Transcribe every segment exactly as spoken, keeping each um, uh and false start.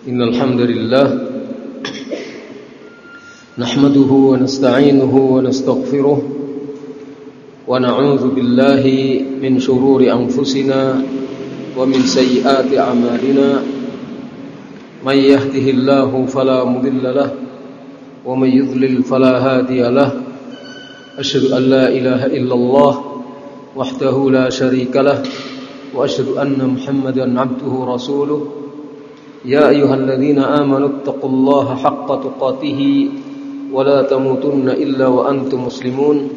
Innal hamdalillah nahmaduhu wa nasta'inuhu wa nastaghfiruh wa na'udzu billahi min shururi anfusina wa min sayyiati a'malina may yahdihillahu fala mudilla lahu wa may yudlil fala hadiya lahu asyhadu an la ilaha illallah wahdahu la syarika lahu wa asyhadu anna muhammadan 'abduhu wa rasuluh. Ya ayyuhalladzina amanu taqullaha haqqa tuqatih wa la tamutunna illa wa antum muslimun.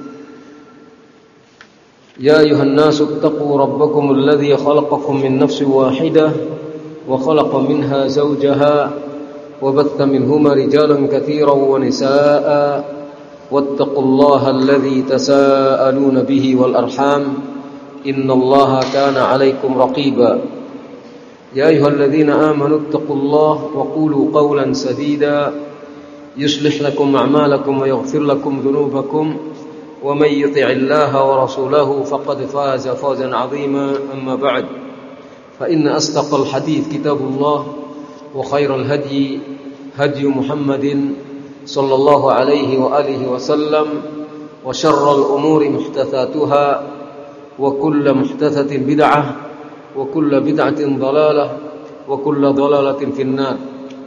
Ya ayyuhan nasu taqu rabbakumul ladzi khalaqakum min nafsin wahidah wa khalaqa minha zawjaha wa batha minhuma rijalan katsiran wa nisaa'a wattaqullaha alladzi tasaaluna bihi wal arham innallaha kana 'alaikum raqiba. يا أيها الذين آمنوا اتقوا الله وقولوا قولا سديدا يصلح لكم أعمالكم ويغفر لكم ذنوبكم ومن يطع الله ورسوله فقد فاز فوزا عظيما أما بعد فإن أصدق الحديث كتاب الله وخير الهدي هدي محمد صلى الله عليه وآله وسلم وشر الأمور محدثاتها وكل محدثة بدعة wa kullu bid'atin dhalalah wa kullu dhalalatin finnar.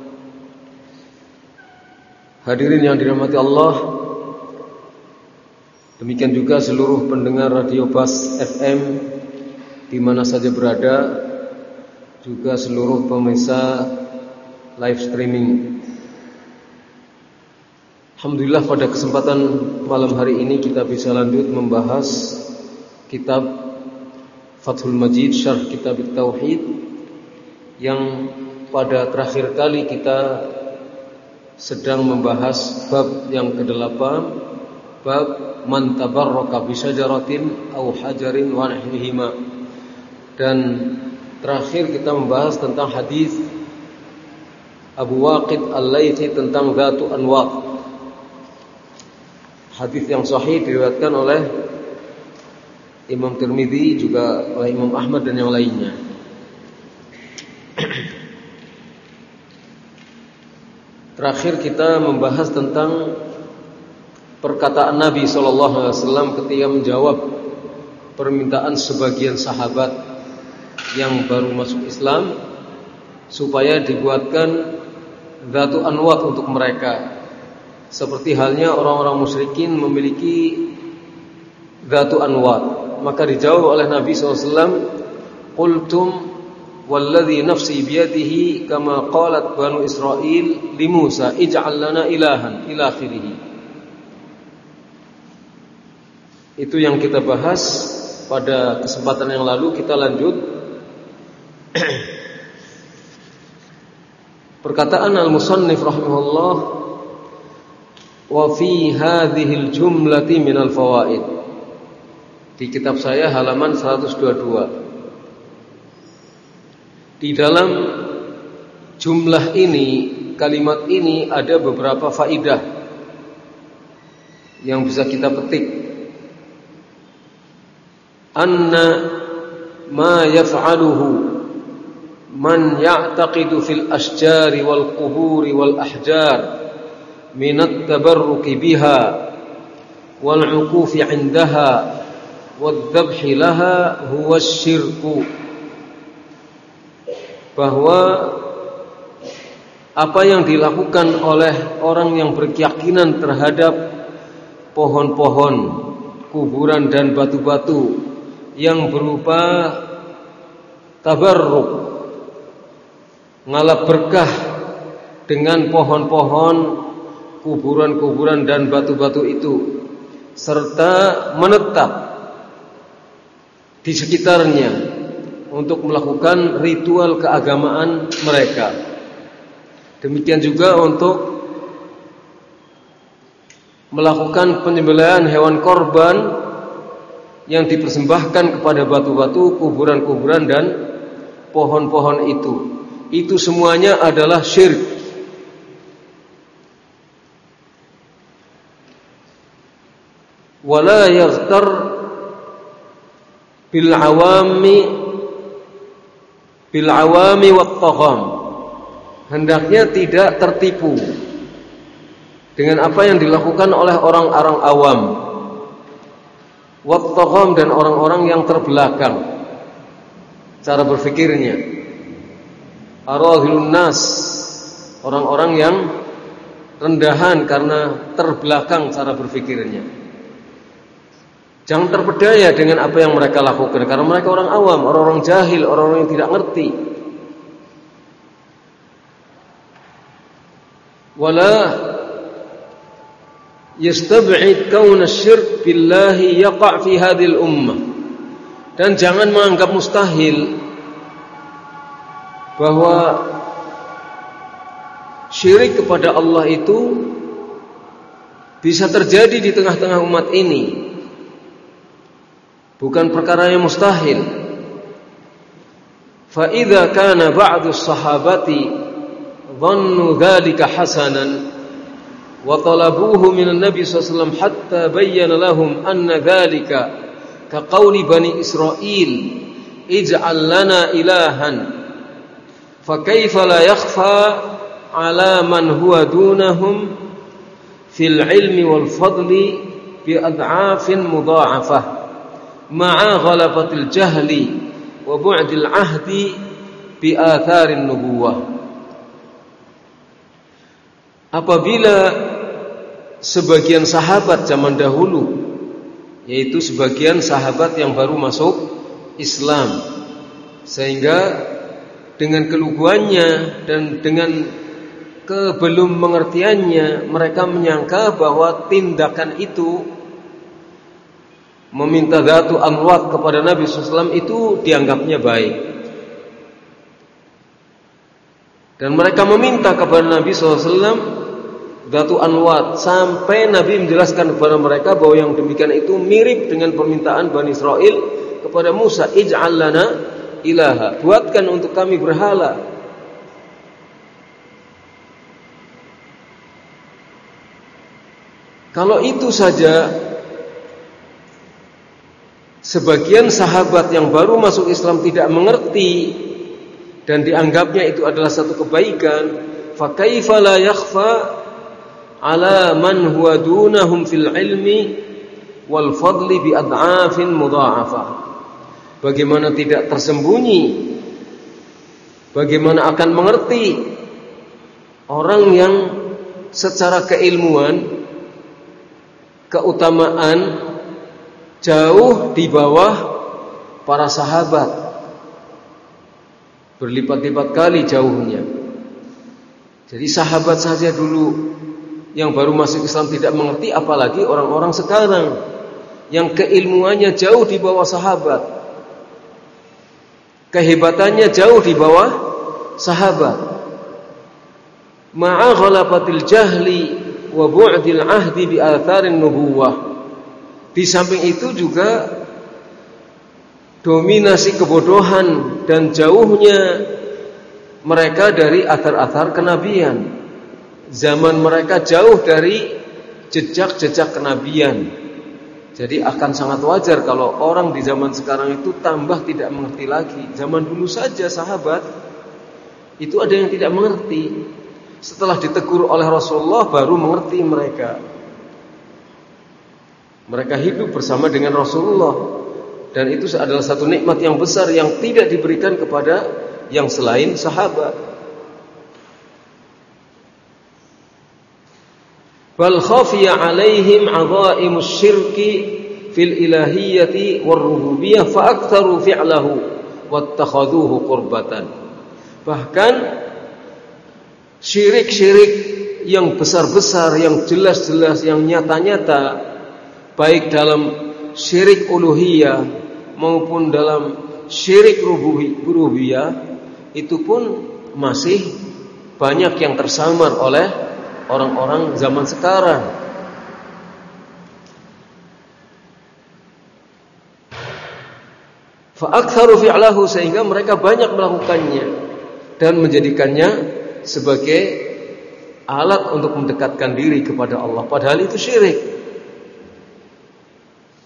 Hadirin yang dirahmati Allah, demikian juga seluruh pendengar Radio Bas F M di mana saja berada, juga seluruh pemirsa live streaming. Alhamdulillah pada kesempatan malam hari ini kita bisa lanjut membahas kitab Fathul Majid Syarh Kitab Tauhid yang pada terakhir kali kita sedang membahas bab yang kedelapan, bab man tabarraka bi syajaratin aw hajarin wa nahwihima, dan terakhir kita membahas tentang hadis Abu Waqid Al-Laitsi tentang Dzatu Anwat, hadis yang sahih diriwayatkan oleh Imam Tirmidzi, juga oleh Imam Ahmad dan yang lainnya. Terakhir kita membahas tentang perkataan Nabi shallallahu alaihi wasallam ketika menjawab permintaan sebagian sahabat yang baru masuk Islam supaya dibuatkan Dzatu Anwat untuk mereka, seperti halnya orang-orang musyrikin memiliki Dzatu Anwat. Maka dijawab oleh Nabi shallallahu alaihi wasallam, qultum walladzi nafsi biyadihi kama qalat banu Israil li Musa ij'al lana ilahan ila akhirih. Itu yang kita bahas pada kesempatan yang lalu. Kita lanjut. Perkataan al-musannif rahimahullah, wa fi hadhil jumlati minal fawaid. Di kitab saya halaman seratus dua puluh dua. Di dalam jumlah ini, kalimat ini ada beberapa faidah yang bisa kita petik. Anna ma yaf'aluhu man ya'taqidu fil asjari wal quburi wal ahjar min at-tabarruki biha wal 'uqufi 'indaha wadzabhi laha huwa syirku, bahwa apa yang dilakukan oleh orang yang berkeyakinan terhadap pohon-pohon, kuburan dan batu-batu yang berupa tabarruk, ngalap berkah dengan pohon-pohon, kuburan-kuburan dan batu-batu itu, serta menetap di sekitarnya untuk melakukan ritual keagamaan mereka. Demikian juga untuk melakukan penyembelihan hewan korban yang dipersembahkan kepada batu-batu, kuburan-kuburan dan pohon-pohon itu. Itu semuanya adalah syirik. Wala yaghtar bil awami bil awami wat tagham hendaknya tidak tertipu dengan apa yang dilakukan oleh orang-orang awam, wattaqam, dan orang-orang yang terbelakang cara berfikirnya, aradhilun nas, orang-orang yang rendahan karena terbelakang cara berfikirnya. Jangan terpedaya dengan apa yang mereka lakukan, karena mereka orang awam, orang-orang jahil, orang-orang yang tidak ngerti. Wala yastab'id kaun asy-syirk billahi yaqa' fi hadhil ummah. Dan jangan menganggap mustahil bahwa syirik kepada Allah itu bisa terjadi di tengah-tengah umat ini. Bukan perkara yang mustahil. Fa idza kana ba'du as-sahabati dhannu dzalika hasanan wa talabuhu min an-nabi sallallahu alaihi wasallam hatta bayyana lahum anna dzalika ka qauli bani Israil ij'al lana ilahan fa kaifa la yakhfa ala man huwa dunahum fil ilmi wal fadli bi ad'afin mudha'afah ma'a ghalabatil jahli wa bu'dil ahdi bi atharin nubuwah. Apabila sebagian sahabat zaman dahulu, yaitu sebagian sahabat yang baru masuk Islam, sehingga dengan keluguannya dan dengan kebelum mengertiannya mereka menyangka bahwa tindakan itu meminta dhatu anwat kepada Nabi sallallahu alaihi wasallam itu dianggapnya baik, dan mereka meminta kepada Nabi sallallahu alaihi wasallam dhatu anwat, sampai Nabi menjelaskan kepada mereka bahwa yang demikian itu mirip dengan permintaan Bani Israil kepada Musa, ij'al lana ilaha, buatkan untuk kami berhala. Kalau itu saja sebagian sahabat yang baru masuk Islam tidak mengerti dan dianggapnya itu adalah satu kebaikan, fa kaifa la yakhfa ala man huwa dunahum fil ilmi wal fadli bi ad'afin mudha'afah. Bagaimana tidak tersembunyi, bagaimana akan mengerti orang yang secara keilmuan, keutamaan jauh di bawah para sahabat, berlipat-lipat kali jauhnya. Jadi sahabat saja dulu yang baru masuk Islam tidak mengerti, apalagi orang-orang sekarang yang keilmuannya jauh di bawah sahabat, kehebatannya jauh di bawah sahabat. Ma'a ghalabatil jahli wa bu'dil ahdi bi atharin nubuwah. Di samping itu juga dominasi kebodohan dan jauhnya mereka dari athar-athar kenabian. Zaman mereka jauh dari jejak-jejak kenabian. Jadi akan sangat wajar kalau orang di zaman sekarang itu tambah tidak mengerti lagi. Zaman dulu saja sahabat itu ada yang tidak mengerti. Setelah ditegur oleh Rasulullah baru mengerti mereka. Mereka hidup bersama dengan Rasulullah, dan itu adalah satu nikmat yang besar yang tidak diberikan kepada yang selain sahabat. Bal khafiya alaihim 'adha'imus syirki fil ilahiyyati war rububiyyah fa aktsaru fi'lahu wattakhaduhu qurbatan. Bahkan syirik-syirik yang besar-besar, yang jelas-jelas, yang nyata-nyata, baik dalam syirik uluhiyah maupun dalam syirik rububiyah, itu pun masih banyak yang tersamar oleh orang-orang zaman sekarang. Fa aktsaru fi'lahu, sehingga mereka banyak melakukannya dan menjadikannya sebagai alat untuk mendekatkan diri kepada Allah, padahal itu syirik.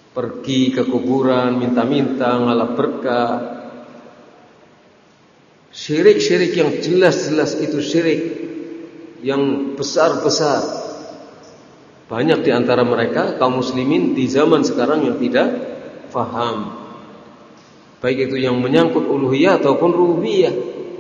Pergi ke kuburan, minta-minta, ngalap berkah, Syirik-syirik yang jelas-jelas itu syirik yang besar-besar. Banyak di antara mereka kaum muslimin di zaman sekarang yang tidak faham, baik itu yang menyangkut uluhiyah ataupun rububiyah.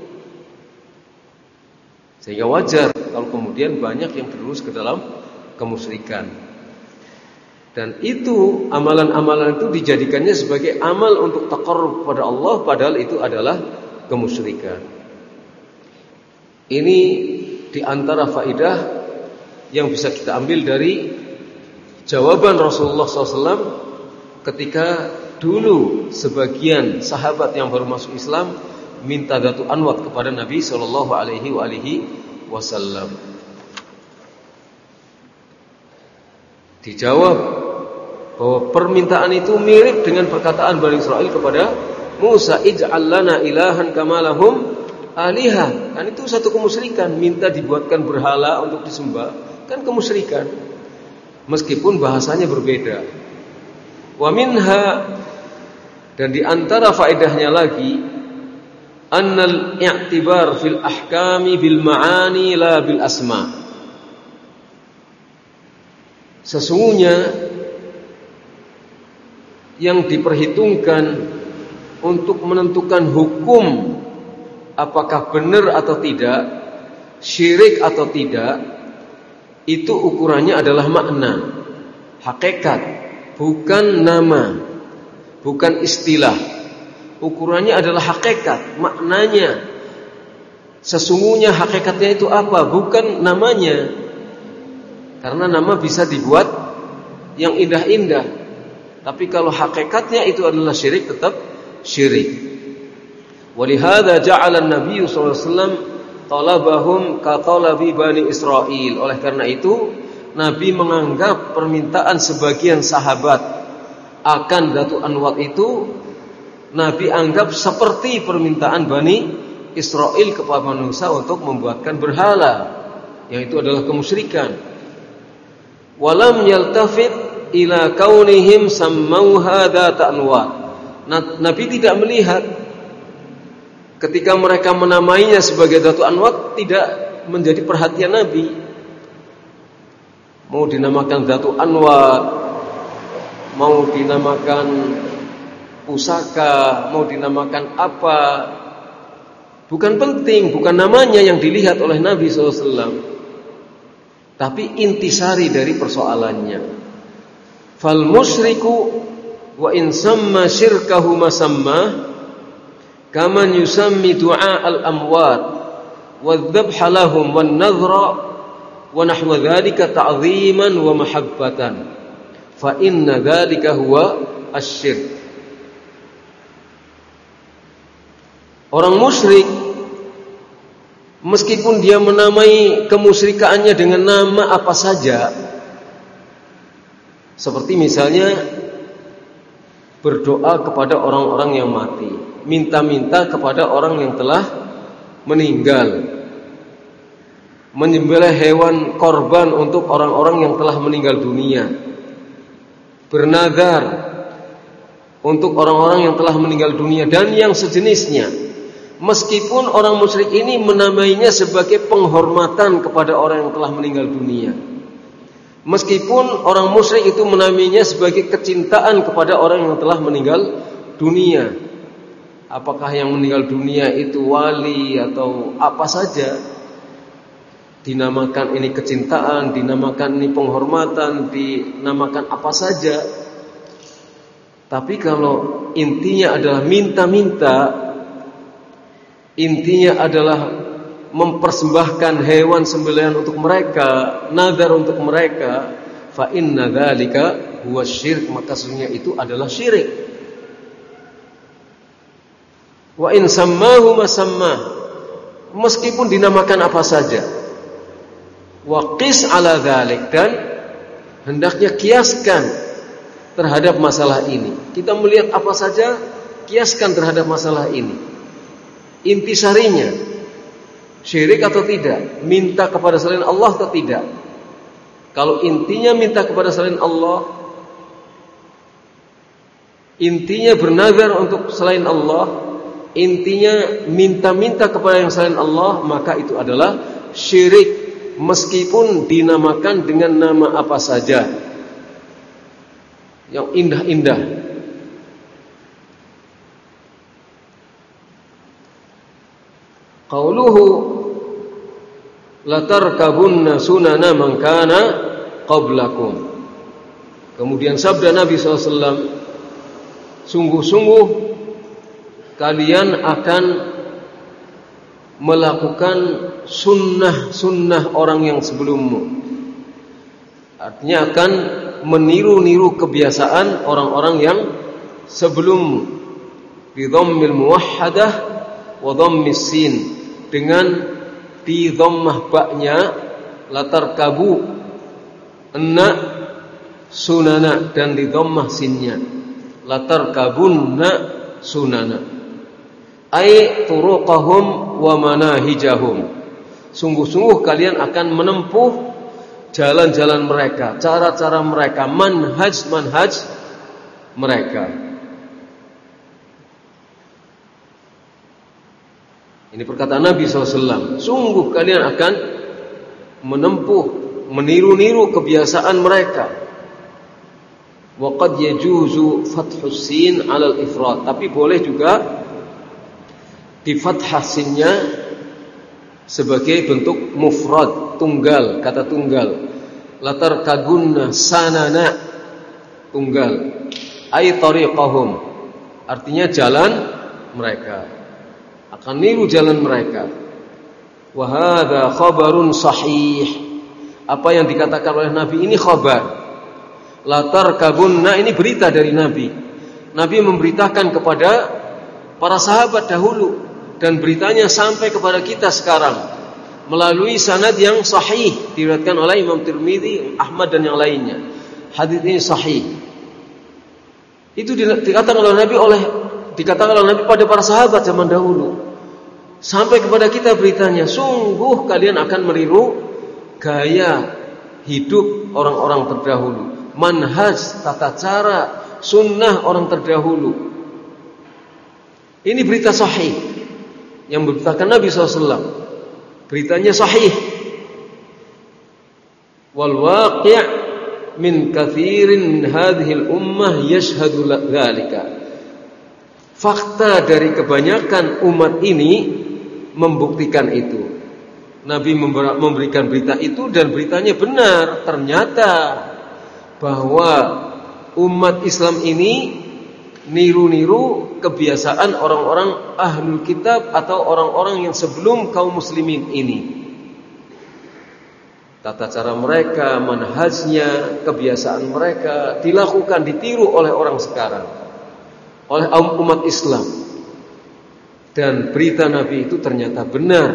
Sehingga wajar kalau kemudian banyak yang terus ke dalam kemusyrikan. Dan itu amalan-amalan itu dijadikannya sebagai amal untuk taqarrub kepada Allah, padahal itu adalah kemusyrikan. Ini di antara faedah yang bisa kita ambil dari jawaban Rasulullah shallallahu alaihi wasallam ketika dulu sebagian sahabat yang baru masuk Islam minta datu anwat kepada Nabi shallallahu alaihi wasallam. Dijawab bahwa permintaan itu mirip dengan perkataan Bani Israil kepada Musa, ij'al lana ilahan kama lahum alihah. Kan itu satu kemusyrikan, minta dibuatkan berhala untuk disembah. Kan kemusyrikan, meskipun bahasanya berbeda. Wa minha, dan di antara faedahnya lagi, annal i'tibar fil ahkami bil ma'ani la bil asma. Sesungguhnya yang diperhitungkan untuk menentukan hukum apakah benar atau tidak, syirik atau tidak, itu ukurannya adalah makna, hakikat, bukan nama, bukan istilah. Ukurannya adalah hakikat, maknanya. Sesungguhnya hakikatnya itu apa, bukan namanya. Karena nama bisa dibuat yang indah-indah, tapi kalau hakikatnya itu adalah syirik, tetap syirik. Walihada ja'ala an-nabiy sallallahu alaihi wasallam talabahum ka talabi Bani Israil. Oleh karena itu Nabi menganggap permintaan sebagian sahabat akan datu anwat itu, Nabi anggap seperti permintaan Bani Israil kepada manusia untuk membuatkan berhala, yang itu adalah kemusyrikan. Walam yaltafit ila kaunihim sammauha data anwat. Nabi tidak melihat ketika mereka menamainya sebagai datu anwat, tidak menjadi perhatian Nabi. Mau dinamakan datu anwat, mau dinamakan pusaka, mau dinamakan apa, bukan penting, bukan namanya yang dilihat oleh Nabi shallallahu alaihi wasallam, tapi intisari dari persoalannya. Fal musyriku wa in samma syirkahu masamma kaman yusammi du'a al-amwat wadh-dhabha lahum wan-nadhra wa nahwa dzalika ta'dhiman wa mahabbatan fa inna dzalika huwa asy-syirk. Orang musyrik meskipun dia menamai kemusyrikaannya dengan nama apa saja, seperti misalnya berdoa kepada orang-orang yang mati, minta-minta kepada orang yang telah meninggal, menyembelih hewan korban untuk orang-orang yang telah meninggal dunia, bernazar untuk orang-orang yang telah meninggal dunia dan yang sejenisnya. Meskipun orang musyrik ini menamainya sebagai penghormatan kepada orang yang telah meninggal dunia, meskipun orang musyrik itu menamainya sebagai kecintaan kepada orang yang telah meninggal dunia, apakah yang meninggal dunia itu wali atau apa saja, dinamakan ini kecintaan, dinamakan ini penghormatan, dinamakan apa saja. Tapi kalau intinya adalah minta-minta, intinya adalah mempersembahkan hewan sembelihan untuk mereka, nazar untuk mereka, fa inna dzalika huwa syirk, maka sesungguhnya itu adalah syirik. Wa in sammahu masamma, meskipun dinamakan apa saja. Wa qis ala dzalik, dan hendaknya kiaskan terhadap masalah ini. Kita melihat apa saja, kiaskan terhadap masalah ini. Intisarinya syirik atau tidak, minta kepada selain Allah atau tidak. Kalau intinya minta kepada selain Allah, intinya bernazar untuk selain Allah, intinya minta-minta kepada yang selain Allah, maka itu adalah syirik, meskipun dinamakan dengan nama apa saja yang indah-indah. Qauluhu latarkabunna sunana man kana qablakum. Kemudian sabda Nabi shallallahu alaihi wasallam, sungguh-sungguh kalian akan melakukan sunnah-sunnah orang yang sebelummu. Artinya akan meniru-niru kebiasaan orang-orang yang sebelummu. Bi dhammil muwahhadah wa dhammis sin, dengan di dhammah ba'nya latar kabu enna sunana, dan di dhammah sinnya latar kabunna sunana, ai turuqahum wa manahijahum. Sungguh-sungguh kalian akan menempuh jalan-jalan mereka, cara-cara mereka, manhaj-manhaj mereka. Ini perkataan Nabi shallallahu alaihi wasallam. Sungguh kalian akan menempuh, meniru-niru kebiasaan mereka. Wa qad yajuzu fathus sin 'ala al-ifrad, tapi boleh juga di fathah sinnya sebagai bentuk mufrad, tunggal, kata tunggal. Latar kagunna sanana, tunggal. Ay tariqahum, artinya jalan mereka, akan niru jalan mereka. Wa hadza khabarun sahih, apa yang dikatakan oleh Nabi ini khabar. Latar kabunna ini berita dari Nabi. Nabi memberitakan kepada para sahabat dahulu, dan beritanya sampai kepada kita sekarang melalui sanad yang sahih, diriwayatkan oleh Imam Tirmidzi, Ahmad dan yang lainnya. Hadis ini sahih. Itu dikatakan oleh Nabi oleh dikatakan oleh Nabi pada para sahabat zaman dahulu. Sampai kepada kita beritanya, sungguh kalian akan meniru gaya hidup orang-orang terdahulu, manhaj, tata cara, sunnah orang terdahulu. Ini berita sahih yang memberitakan Nabi shallallahu alaihi wasallam. Beritanya sahih. Wal waqi' min katsirin min hadhihi al-ummah yashhadu dzalika. Fakta dari kebanyakan umat ini membuktikan itu. Nabi memberikan berita itu dan beritanya benar. Ternyata bahwa umat Islam ini niru-niru kebiasaan orang-orang ahlul kitab atau orang-orang yang sebelum kaum muslimin ini. Tata cara mereka, manhajnya, kebiasaan mereka dilakukan, ditiru oleh orang sekarang, oleh umat Islam. Dan berita Nabi itu ternyata benar.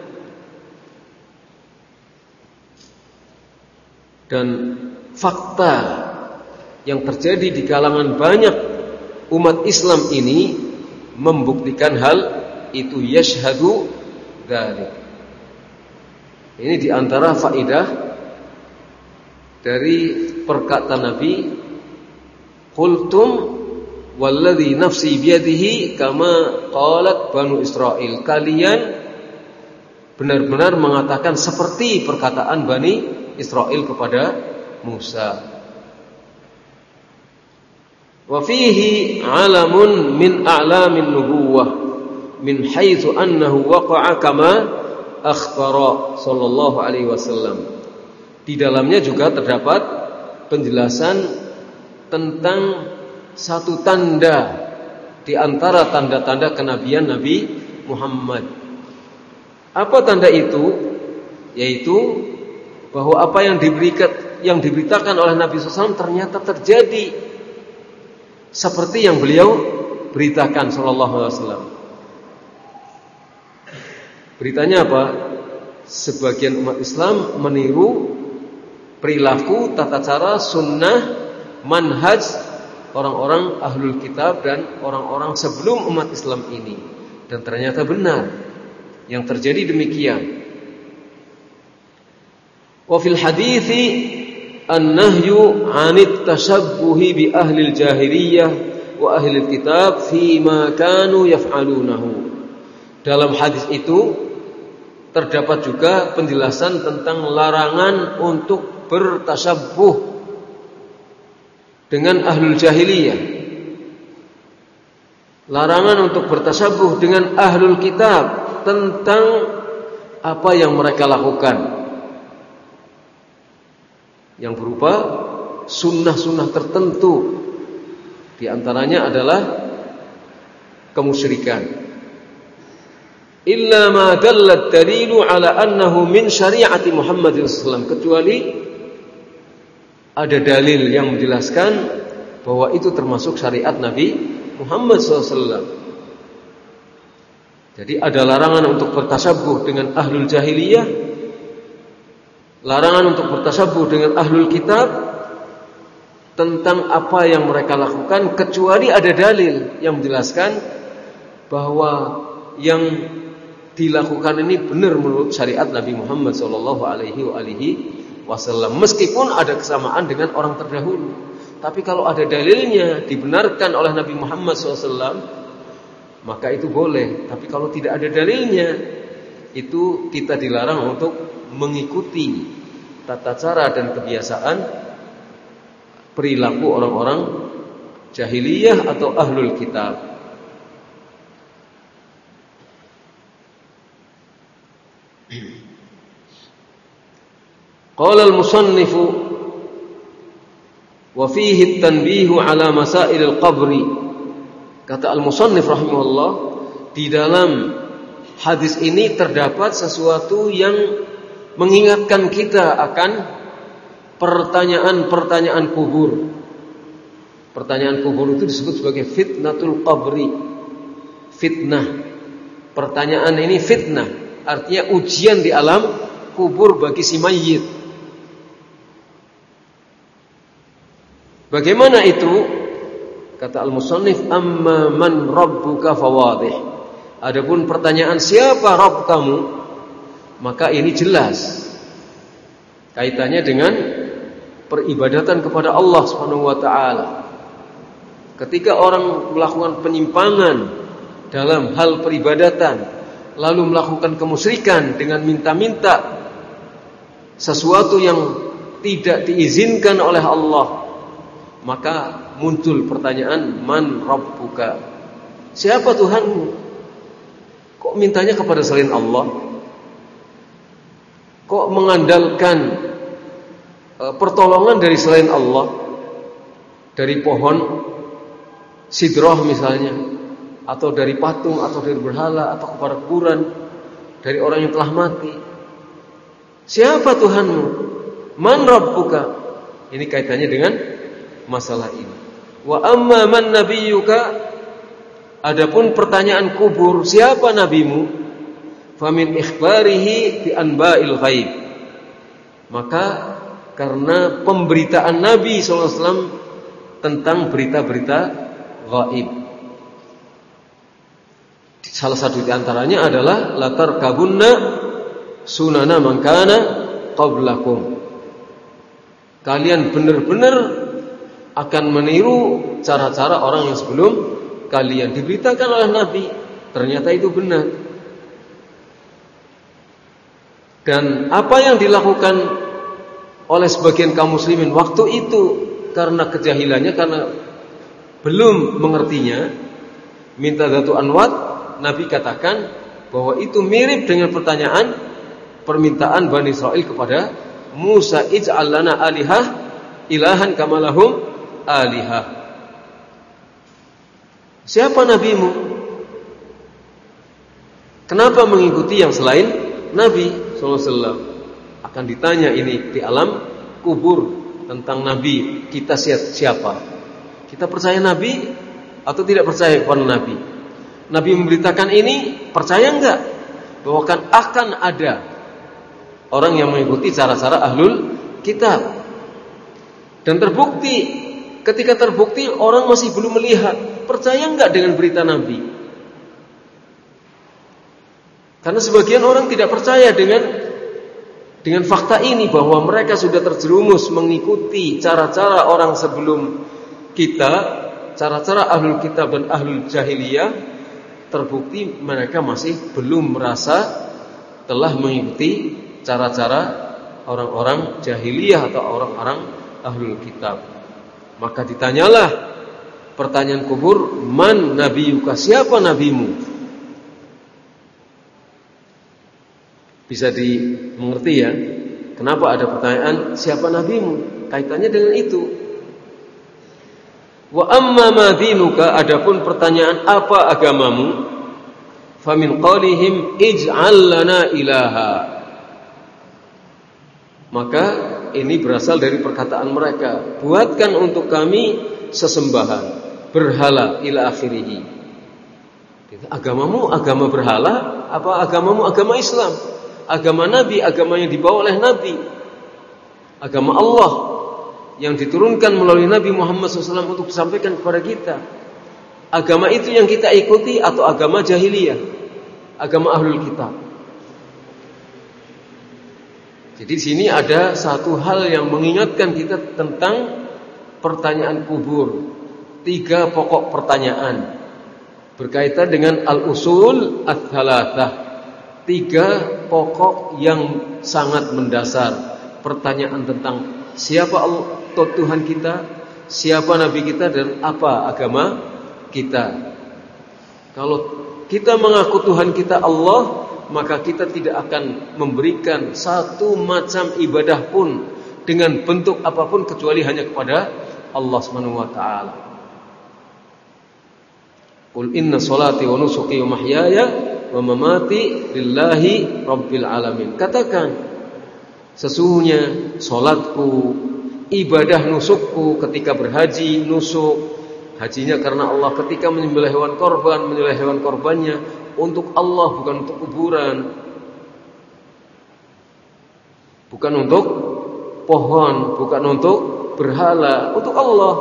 Dan fakta yang terjadi di kalangan banyak umat Islam ini membuktikan hal itu, yashhadu dzalik. Ini diantara faidah dari perkataan Nabi, qultum walladzi nafsi biyadihi kama qalat banu Israil. Kalian benar-benar mengatakan seperti perkataan Bani Israel kepada Musa. Wa fihi 'alamun min a'lamin nubuwah min haitsu annahu waqa'a kama akhbara sallallahu alaihi wasallam. Di dalamnya juga terdapat penjelasan tentang satu tanda di antara tanda-tanda kenabian Nabi Muhammad. Apa tanda itu? Yaitu bahwa apa yang diberikan yang diberitakan oleh Nabi shallallahu alaihi wasallam ternyata terjadi seperti yang beliau beritakan sallallahu alaihi wasallam. Beritanya apa? Sebagian umat Islam meniru perilaku, tata cara, sunnah, manhaj orang-orang ahlul kitab dan orang-orang sebelum umat Islam ini. Dan ternyata benar yang terjadi demikian. Wa fil hadithi an-nahyu 'anit tashabbuhi bi ahli al-jahiliyah wa ahlil kitab fima kanu yaf'alunahu. Dalam hadis itu terdapat juga penjelasan tentang larangan untuk bertasabbuh dengan ahlul jahiliyah. Larangan untuk bertasabbuh dengan ahlul kitab tentang apa yang mereka lakukan, yang berupa sunnah-sunnah tertentu. Di antaranya adalah kemusyrikan. Illa ma dallat dalilu ala annahu min syari'ati Muhammadin sallallahu alaihi wasallam, kecuali ada dalil yang menjelaskan bahwa itu termasuk syariat Nabi Muhammad sallallahu alaihi wasallam. Jadi ada larangan untuk bertasabbuh dengan ahlul jahiliyah, larangan untuk bertasabbuh dengan ahlul kitab tentang apa yang mereka lakukan, kecuali ada dalil yang menjelaskan bahwa yang dilakukan ini benar menurut syariat Nabi Muhammad sallallahu alaihi wasallam, meskipun ada kesamaan dengan orang terdahulu. Tapi kalau ada dalilnya dibenarkan oleh Nabi Muhammad sallallahu alaihi wasallam, maka itu boleh. Tapi kalau tidak ada dalilnya, itu kita dilarang untuk mengikuti tata cara dan kebiasaan perilaku orang-orang jahiliyah atau ahlul kitab. Qala al-musannif wa fihi at-tanbihu ala masail al-qabri. Kata al-musannif rahimahullah, di dalam hadis ini terdapat sesuatu yang mengingatkan kita akan pertanyaan-pertanyaan kubur. Pertanyaan kubur itu disebut sebagai fitnatul qabri. Fitnah. Pertanyaan ini fitnah, artinya ujian di alam kubur bagi si mayit. Bagaimana itu? Kata al-musannif, amma man rabbuka fawadih. Adapun pertanyaan siapa Rabb kamu, maka ini jelas kaitannya dengan peribadatan kepada Allah Subhanahu wa taala. Ketika orang melakukan penyimpangan dalam hal peribadatan, lalu melakukan kemusyrikan dengan minta-minta sesuatu yang tidak diizinkan oleh Allah, maka muncul pertanyaan, man rabbuka? Siapa Tuhanmu? Kok mintanya kepada selain Allah? Kok mengandalkan e, pertolongan dari selain Allah? Dari pohon sidrah misalnya, atau dari patung, atau dari berhala, atau kepada kuburan, dari orang yang telah mati. Siapa Tuhanmu? Man rabbuka? Ini kaitannya dengan masalah ini. Wa amma man nabiyyuka, adapun pertanyaan kubur, siapa nabimu? Famin ikhbarihi bi anba'il ghaib. Maka karena pemberitaan Nabi sallallahu alaihi wasallam tentang berita-berita ghaib. Salah satu di antaranya adalah latar kabunna sunana man kana qablakum. Kalian benar-benar akan meniru cara-cara orang yang sebelum kalian. Diberitakan oleh Nabi, ternyata itu benar. Dan apa yang dilakukan oleh sebagian kaum muslimin waktu itu karena kejahilannya, karena belum mengertinya, minta datu anwat, Nabi katakan bahwa itu mirip dengan pertanyaan permintaan Bani Israil kepada Musa, ij'al lana alihah ilahan kama lahum alihah. Siapa nabimu? Kenapa mengikuti yang selain Nabi sallallahu alaihi wasallam? Akan ditanya ini di alam kubur tentang Nabi kita siapa? Kita percaya Nabi atau tidak percaya kepada Nabi? Nabi memberitakan ini, percaya enggak bahwa kan akan ada orang yang mengikuti cara-cara ahlul kitab? Dan terbukti, ketika terbukti orang masih belum melihat, percaya enggak dengan berita Nabi? Karena sebagian orang tidak percaya dengan dengan fakta ini, bahwa mereka sudah terjerumus mengikuti cara-cara orang sebelum kita, cara-cara ahlul kitab dan ahlul jahiliyah, terbukti mereka masih belum merasa telah mengikuti cara-cara orang-orang jahiliyah atau orang-orang ahlul kitab. Maka ditanyalah pertanyaan kubur, man nabiyuka, siapa nabimu? Bisa dimengerti ya, kenapa ada pertanyaan siapa nabimu? Kaitannya dengan itu. Wa amma ma dinuka, adapun pertanyaan apa agamamu? Famin qalihim ij'al lana ilaha. Maka ini berasal dari perkataan mereka, buatkan untuk kami sesembahan, berhala ila akhirih. Agamamu agama berhala, apa agamamu agama Islam? Agama Nabi, agama yang dibawa oleh Nabi, agama Allah yang diturunkan melalui Nabi Muhammad shallallahu alaihi wasallam untuk disampaikan kepada kita. Agama itu yang kita ikuti atau agama jahiliyah, agama ahlul kitab. Jadi di sini ada satu hal yang mengingatkan kita tentang pertanyaan kubur. Tiga pokok pertanyaan berkaitan dengan al-usul ats-tsalatsah. Tiga pokok yang sangat mendasar. Pertanyaan tentang siapa Allah, Tuhan kita, siapa Nabi kita, dan apa agama kita. Kalau kita mengaku Tuhan kita Allah, maka kita tidak akan memberikan satu macam ibadah pun dengan bentuk apapun kecuali hanya kepada Allah Subhanahu wa taala. Qul inna salati wa nusuki wa mahyaya wa mamati lillahi rabbil alamin. Katakan, sesungguhnya salatku, ibadah nusukku ketika berhaji, nusuk hajinya karena Allah, ketika menyembelih hewan korban, menyembelih hewan korbannya untuk Allah, bukan untuk kuburan, bukan untuk pohon, bukan untuk berhala, untuk Allah.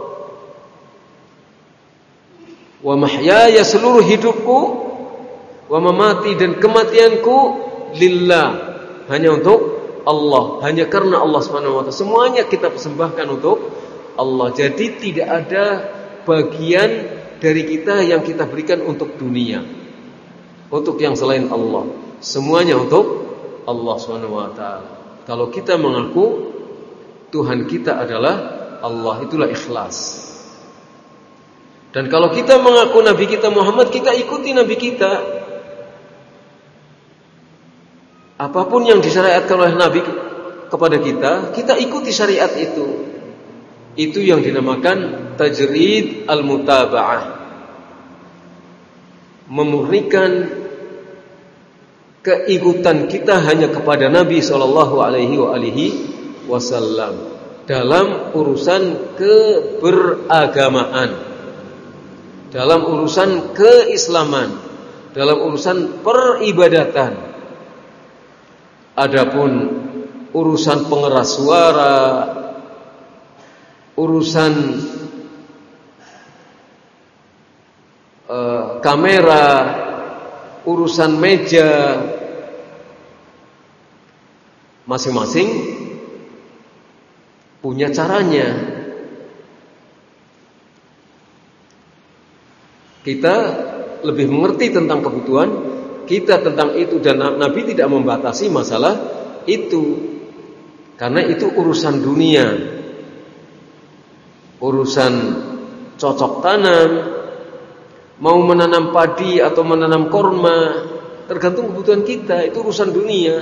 Wa mahyaya, seluruh hidupku, wa mamati, dan kematianku, lillah, hanya untuk Allah, hanya karena Allah Subhanahu wa taala. Semuanya kita persembahkan untuk Allah. Jadi tidak ada bagian dari kita yang kita berikan untuk dunia, untuk yang selain Allah. Semuanya untuk Allah Subhanahu wa taala. Kalau kita mengaku Tuhan kita adalah Allah, itulah ikhlas. Dan kalau kita mengaku Nabi kita Muhammad, kita ikuti Nabi kita. Apapun yang disyariatkan oleh Nabi kepada kita, kita ikuti syariat itu. Itu yang dinamakan tajrid al-mutaba'ah. Memurnikan keikutan kita hanya kepada Nabi sallallahu alaihi wa alihi wasallam dalam urusan keberagamaan, dalam urusan keislaman, dalam urusan peribadatan. Adapun urusan pengeras suara, urusan uh, kamera, urusan meja, masing-masing punya caranya. Kita lebih mengerti tentang kebutuhan kita tentang itu, dan Nabi tidak membatasi masalah itu, karena itu urusan dunia, urusan cocok tanam, mau menanam padi atau menanam korma, tergantung kebutuhan kita. Itu urusan dunia.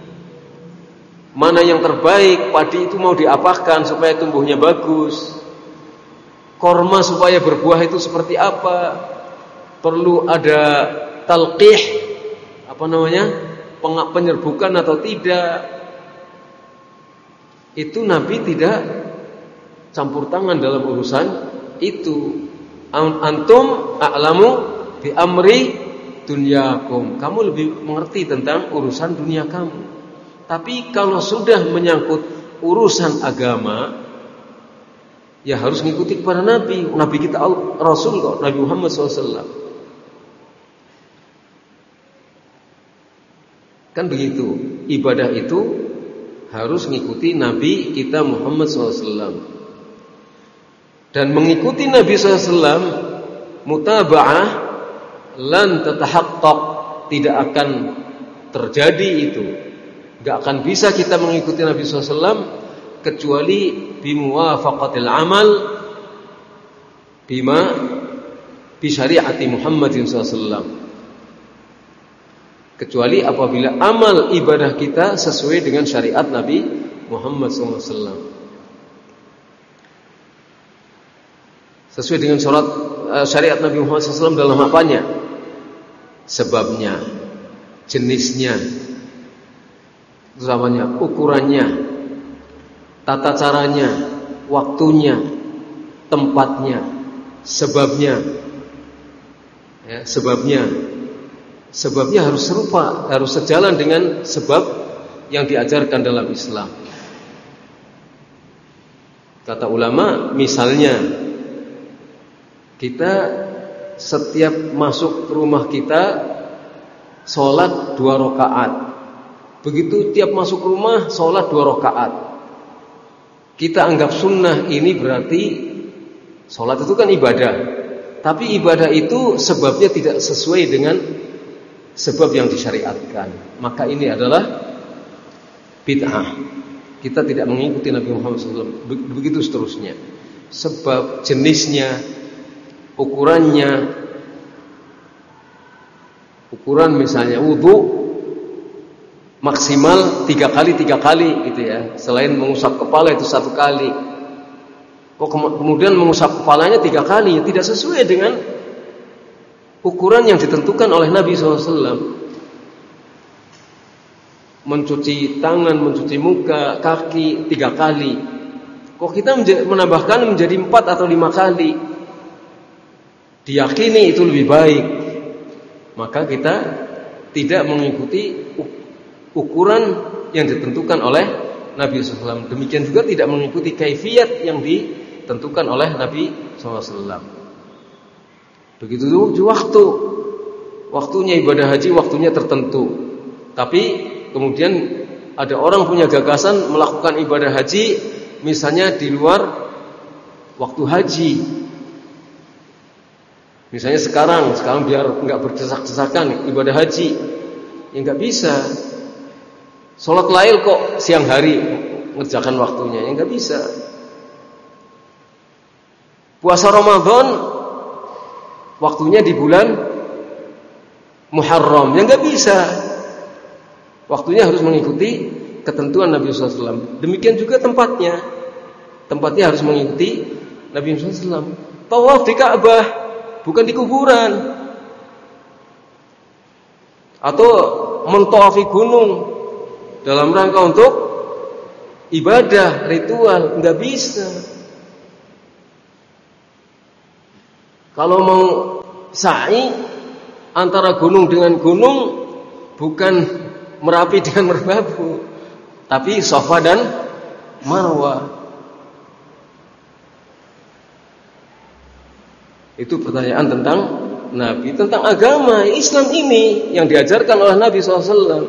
Mana yang terbaik, padi itu mau diapakan supaya tumbuhnya bagus, korma supaya berbuah itu seperti apa, perlu ada talqih, apa namanya, penyerbukan atau tidak. Itu Nabi tidak campur tangan dalam urusan itu. Antum a'lamu bi amri dunyakum, kamu lebih mengerti tentang urusan dunia kamu. Tapi kalau sudah menyangkut urusan agama, ya harus mengikuti kepada Nabi. Nabi kita Rasul kok, Nabi Muhammad shallallahu alaihi wasallam. Kan begitu. Ibadah itu harus mengikuti Nabi kita Muhammad shallallahu alaihi wasallam. dan mengikuti Nabi sallallahu alaihi wasallam, mutaba'ah lan tatahaqqaq, tidak akan terjadi itu. Enggak akan bisa kita mengikuti Nabi sallallahu alaihi wasallam kecuali bimuwafaqatil amal bima bi syariati Muhammadin sallallahu alaihi wasallam. Kecuali apabila amal ibadah kita sesuai dengan syariat Nabi Muhammad sallallahu alaihi wasallam. Sesuai dengan syariat, syariat Nabi Muhammad sallallahu alaihi wasallam dalam apanya? Sebabnya, jenisnya, namanya, ukurannya, tata caranya, waktunya, tempatnya, sebabnya, ya, sebabnya. Sebabnya harus serupa, harus sejalan dengan sebab yang diajarkan dalam Islam. Kata ulama, misalnya kita setiap masuk ke rumah kita sholat dua rakaat. Begitu tiap masuk rumah sholat dua rakaat. Kita anggap sunnah, ini berarti sholat itu kan ibadah. Tapi ibadah itu sebabnya tidak sesuai dengan sebab yang disyariatkan, maka ini adalah bid'ah. Kita tidak mengikuti Nabi Muhammad shallallahu alaihi wasallam. Begitu seterusnya. Sebab, jenisnya, ukurannya, ukuran misalnya wudu maksimal tiga kali tiga kali gitu ya. Selain mengusap kepala itu satu kali. Kok kemudian mengusap kepalanya tiga kali? Tidak sesuai dengan ukuran yang ditentukan oleh Nabi shallallahu alaihi wasallam. Mencuci tangan, mencuci muka, kaki tiga kali. Kok kita menambahkan menjadi empat atau lima kali? Diyakini itu lebih baik. Maka kita tidak mengikuti ukuran yang ditentukan oleh Nabi shallallahu alaihi wasallam. Demikian juga tidak mengikuti kaifiyat yang ditentukan oleh Nabi shallallahu alaihi wasallam. Begitu juga waktu. Waktunya ibadah haji, waktunya tertentu. Tapi kemudian ada orang punya gagasan melakukan ibadah haji misalnya di luar waktu haji. Misalnya sekarang, sekarang biar enggak berdesak-desakan ibadah haji. Ya enggak bisa. Salat lail kok siang hari ngerjakan waktunya, ya enggak bisa. Puasa Ramadan waktunya di bulan Muharram, yang enggak bisa. Waktunya harus mengikuti ketentuan Nabi sallallahu alaihi wasallam. Demikian juga tempatnya. Tempatnya harus mengikuti Nabi sallallahu alaihi wasallam. Tawaf di Ka'bah, bukan di kuburan. Atau mentawafi gunung dalam rangka untuk ibadah, ritual, enggak bisa. Kalau mau sa'i antara gunung dengan gunung, bukan Merapi dengan Merbabu, tapi Safa dan Marwah. Itu pertanyaan tentang Nabi, tentang agama Islam ini yang diajarkan oleh Nabi shallallahu alaihi wasallam.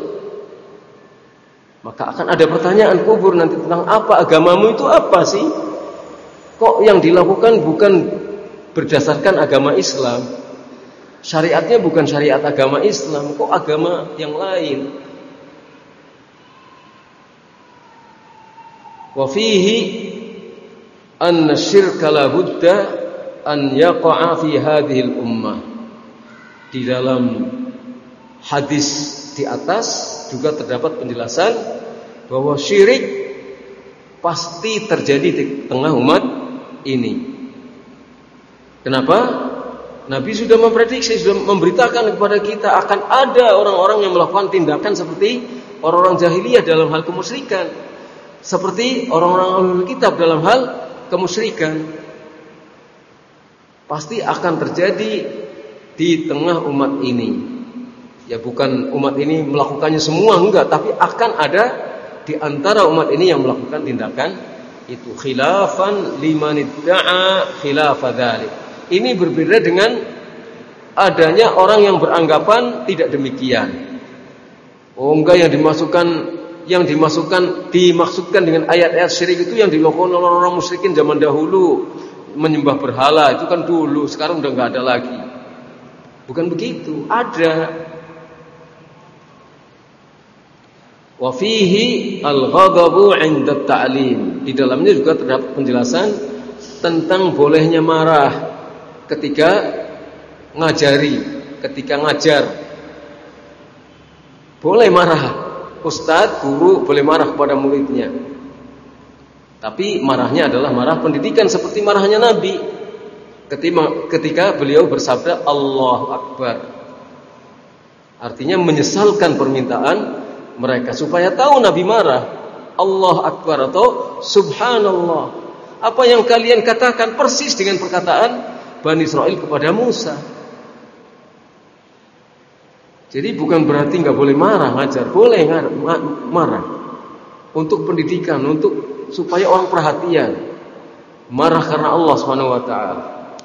Maka akan ada pertanyaan kubur nanti tentang apa agamamu itu apa sih? Kok yang dilakukan bukan berdasarkan agama Islam? Syariatnya bukan syariat agama Islam, kok agama yang lain? Wa fihi anna syirka la budda an yaqa'a fi hadhihi al-ummah. Di dalam hadis di atas juga terdapat penjelasan bahwa syirik pasti terjadi di tengah umat ini. Kenapa? Nabi sudah memprediksi, sudah memberitakan kepada kita akan ada orang-orang yang melakukan tindakan seperti orang-orang jahiliyah dalam hal kemusyrikan, seperti orang-orang ahlul kitab dalam hal kemusyrikan. Pasti akan terjadi di tengah umat ini. Ya bukan umat ini melakukannya semua, enggak, tapi akan ada di antara umat ini yang melakukan tindakan itu, khilafan liman idda'a khilafa dzalik. Ini berbeda dengan adanya orang yang beranggapan tidak demikian. Oh enggak, yang dimasukkan yang dimasukkan dimaksudkan dengan ayat-ayat syirik itu yang dilakukan oleh orang musyrikin zaman dahulu, menyembah berhala itu kan dulu, sekarang udah nggak ada lagi. Bukan begitu, ada. Wa fihi al-ghadabu 'inda at-ta'lim. Di dalamnya juga terdapat penjelasan tentang bolehnya marah ketika ngajari, ketika ngajar. Boleh marah. Ustadz, guru boleh marah kepada muridnya. Tapi marahnya adalah marah pendidikan seperti marahnya Nabi ketika, ketika beliau bersabda Allahu Akbar. Artinya menyesalkan permintaan mereka supaya tahu Nabi marah. Allahu Akbar atau Subhanallah. Apa yang kalian katakan persis dengan perkataan Bani Israil kepada Musa. Jadi bukan berarti nggak boleh marah ngajar, boleh marah untuk pendidikan, untuk supaya orang perhatian. Marah karena Allah Subhanahu wa taala.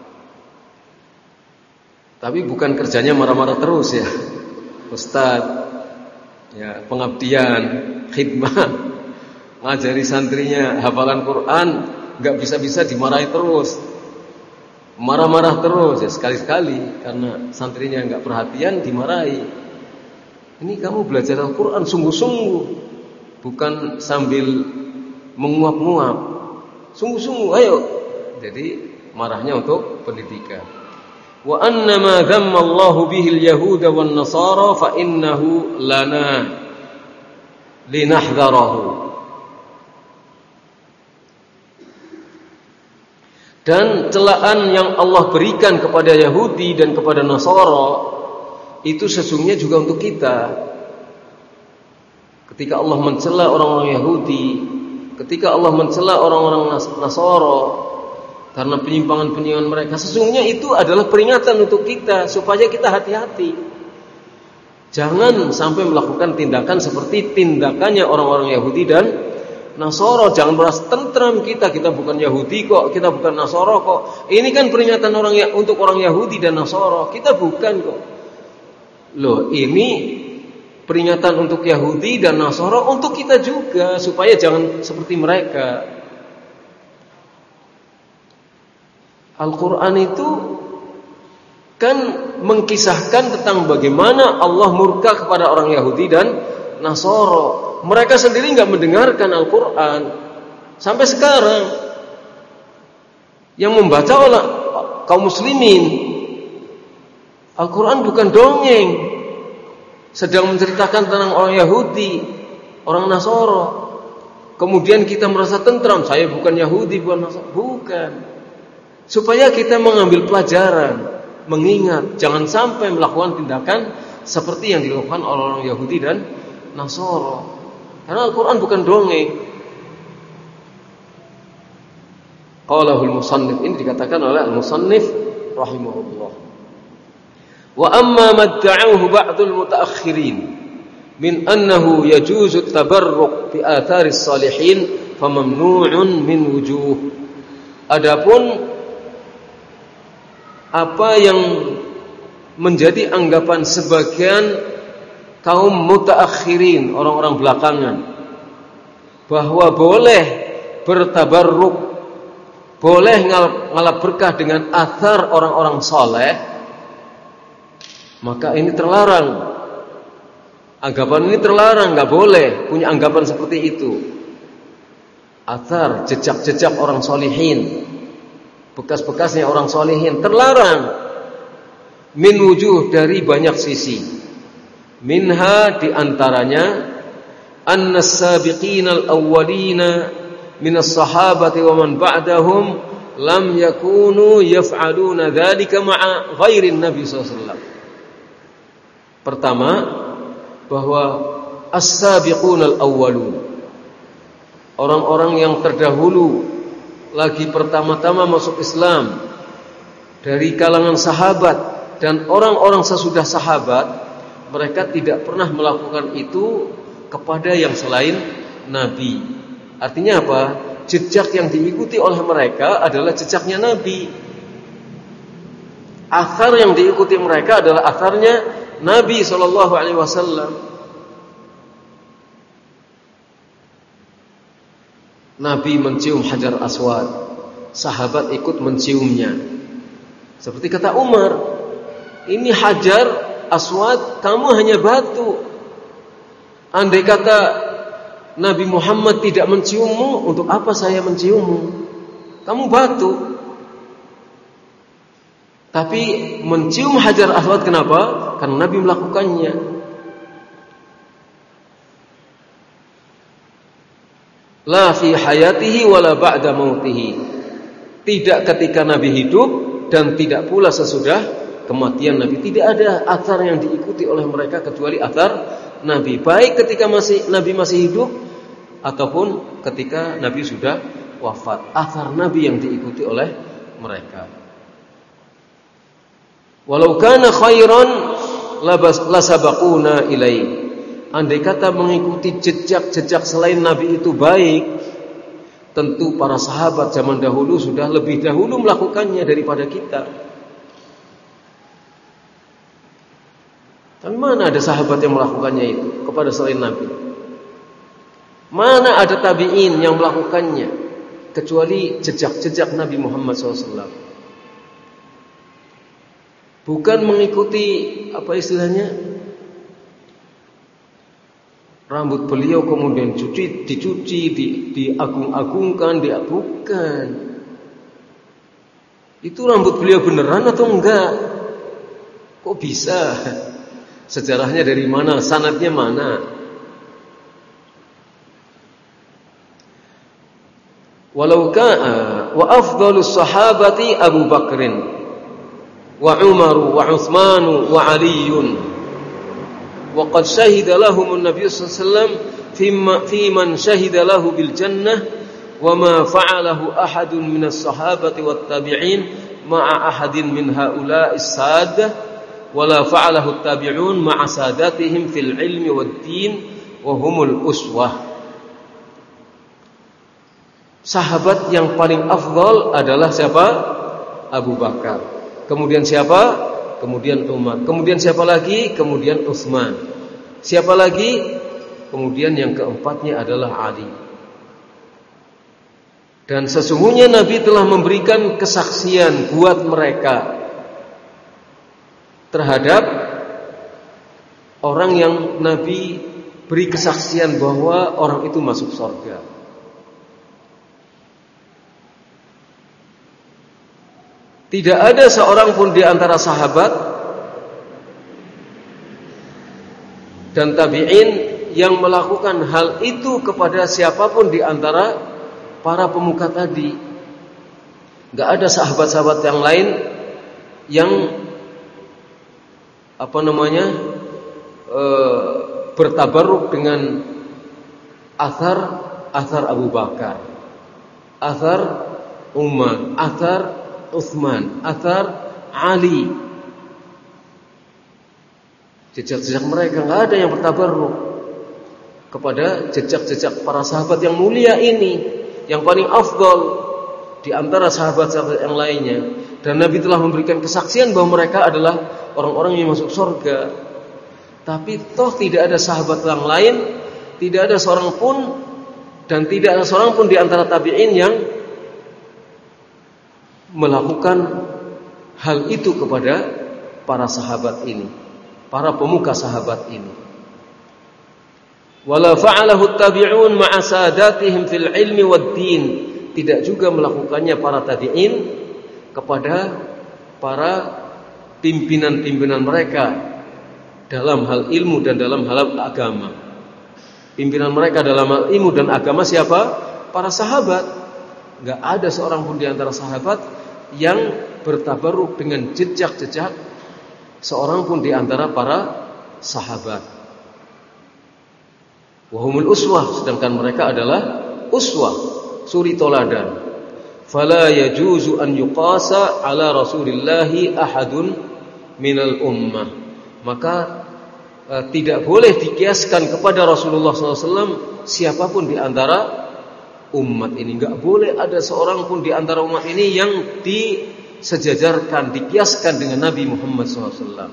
Tapi bukan kerjanya marah-marah terus ya. Ustaz, ya, pengabdian, khidmah, ngajari santrinya hafalan Quran, enggak bisa-bisa dimarahi terus. Marah-marah terus ya, sekali-sekali karena santrinya enggak perhatian dimarahi. Ini kamu belajar Al-Quran sungguh-sungguh, bukan sambil menguap-nguap. Sungguh-sungguh, ayo. Jadi marahnya untuk pendidikan. Wa annama dhamma Allahu bihi al-yahuda wan nasara fa innahu lana linahdharahu. Dan celaan yang Allah berikan kepada Yahudi dan kepada Nasara itu sesungguhnya juga untuk kita. Ketika Allah mencela orang-orang Yahudi, ketika Allah mencela orang-orang Nasara karena penyimpangan-penyimpangan mereka, sesungguhnya itu adalah peringatan untuk kita supaya kita hati-hati. Jangan sampai melakukan tindakan seperti tindakannya orang-orang Yahudi dan Nasara. Jangan merasa tentram kita, kita bukan Yahudi kok, kita bukan Nasara kok. Ini kan peringatan orang ya, untuk orang Yahudi dan Nasara. Kita bukan kok. Loh, ini peringatan untuk Yahudi dan Nasara untuk kita juga supaya jangan seperti mereka. Al-Quran itu kan mengkisahkan tentang bagaimana Allah murka kepada orang Yahudi dan Nasara. Mereka sendiri nggak mendengarkan Al-Quran sampai sekarang. Yang membaca oleh kaum muslimin, Al-Quran bukan dongeng, sedang menceritakan tentang orang Yahudi, orang Nasara. Kemudian kita merasa tentram, saya bukan Yahudi, bukan Nasara. Bukan. Supaya kita mengambil pelajaran, mengingat, jangan sampai melakukan tindakan seperti yang dilakukan oleh orang Yahudi dan Nasara. Karena Al-Quran bukan dongeng. Qalahul musannif, ini dikatakan oleh al-musannif rahimahullah. Wa amma madda'uhu ba'dul mutaakhirin min annahu yajuzu at-tabarruk bi atharis salihin famamnu'un min wujuh. Adapun apa yang menjadi anggapan sebagian kaum mutaakhirin, orang-orang belakangan, bahwa boleh bertabarruk, boleh ngalap berkah dengan athar orang-orang saleh, maka ini terlarang. Anggapan ini terlarang, nggak boleh punya anggapan seperti itu. Athar, jejak-jejak orang solihin, bekas-bekasnya orang solihin terlarang. Min wujuh, dari banyak sisi. Minha, diantaranya annas sabiqina al-awwalina minas sahabati wa man ba'dahum lam yakunu yaf'aluna dzalika ma'a ghairin nabi sallallahu alaihi wasallam. Pertama, bahwa as-sabiquna al-awwalun, orang-orang yang terdahulu lagi pertama-tama masuk Islam dari kalangan sahabat dan orang-orang sesudah sahabat, mereka tidak pernah melakukan itu kepada yang selain Nabi. Artinya apa? Jejak yang diikuti oleh mereka adalah jejaknya Nabi. Athar yang diikuti mereka adalah atharnya Nabi sallallahu alaihi wasallam. Nabi mencium Hajar Aswad sahabat ikut menciumnya. Seperti kata Umar, ini Hajar Aswad, kamu hanya batu. Andai kata Nabi Muhammad tidak menciummu, untuk apa saya menciummu? Kamu batu. Tapi mencium Hajar Aswad kenapa? Karena Nabi melakukannya. La fi hayatihi wala ba'da mautihi. Tidak ketika Nabi hidup dan tidak pula sesudah kematian Nabi. Tidak ada athar yang diikuti oleh mereka kecuali athar Nabi, baik ketika masih Nabi masih hidup ataupun ketika Nabi sudah wafat. Athar Nabi yang diikuti oleh mereka. Walau kana khairan lasabaquna ilaihi. Andai kata mengikuti jejak-jejak selain Nabi itu baik, tentu para sahabat zaman dahulu sudah lebih dahulu melakukannya daripada kita. Dan mana ada sahabat yang melakukannya itu kepada selain Nabi? Mana ada tabi'in yang melakukannya kecuali jejak-jejak Nabi Muhammad shallallahu alaihi wasallam? Bukan mengikuti apa istilahnya, rambut beliau kemudian cuci, dicuci, di, diagung-agungkan, dia bukan. Itu rambut beliau beneran atau enggak? Kok bisa? Sejarahnya dari mana? Sanadnya mana? Walau ka'a wa afdalus sahabati Abu Bakrin wa Umar wa Utsman wa Aliun. وقد شهد لهم النبي صلى الله عليه وسلم في من شهد له بالجنة وما فعله أحد من الصحابة والتابعين مع أحد من هؤلاء السادة ولا فعله التابعون مع ساداتهم في العلم والدين وهم الأسوة. Sahabat yang paling afdal adalah siapa? Abu Bakar. Kemudian siapa? Kemudian Umar. Kemudian siapa lagi? Kemudian Utsman. Siapa lagi? Kemudian yang keempatnya adalah Ali. Dan sesungguhnya Nabi telah memberikan kesaksian buat mereka terhadap orang yang Nabi beri kesaksian bahwa orang itu masuk surga. Tidak ada seorang pun di antara sahabat dan tabi'in yang melakukan hal itu kepada siapapun di antara para pemuka tadi. Gak ada sahabat-sahabat yang lain yang apa namanya e, bertabarruk dengan athar athar Abu Bakar, athar Umar, athar Utsman, athar Ali. Jejak-jejak mereka nggak ada yang bertabarruk kepada jejak-jejak para sahabat yang mulia ini, yang paling afdal di antara sahabat-sahabat yang lainnya. Dan Nabi telah memberikan kesaksian bahwa mereka adalah orang-orang yang masuk surga. Tapi toh tidak ada sahabat yang lain, tidak ada seorang pun, dan tidak ada seorang pun di antara tabi'in yang melakukan hal itu kepada para sahabat ini, para pemuka sahabat ini. Wala fa'alahu tabi'un ma'a sadatihim fil ilmi wad din. Tidak juga melakukannya para tabi'in kepada para pimpinan-pimpinan mereka dalam hal ilmu dan dalam hal agama. Pimpinan mereka dalam hal ilmu dan agama siapa? Para sahabat. Enggak ada seorang pun di antara sahabat yang bertabarruk dengan jejak-jejak seorang pun di antara para sahabat. Wahumul uswah, sedangkan mereka adalah uswah, suri toladan. Fala yajuzu an yuqasa ala Rasulillahi ahadun minal ummah. Maka eh, tidak boleh dikiaskan kepada Rasulullah shallallahu alaihi wasallam siapapun di antara umat ini. Enggak boleh ada seorang pun di antara umat ini yang disejajarkan, dikiaskan dengan Nabi Muhammad shallallahu alaihi wasallam.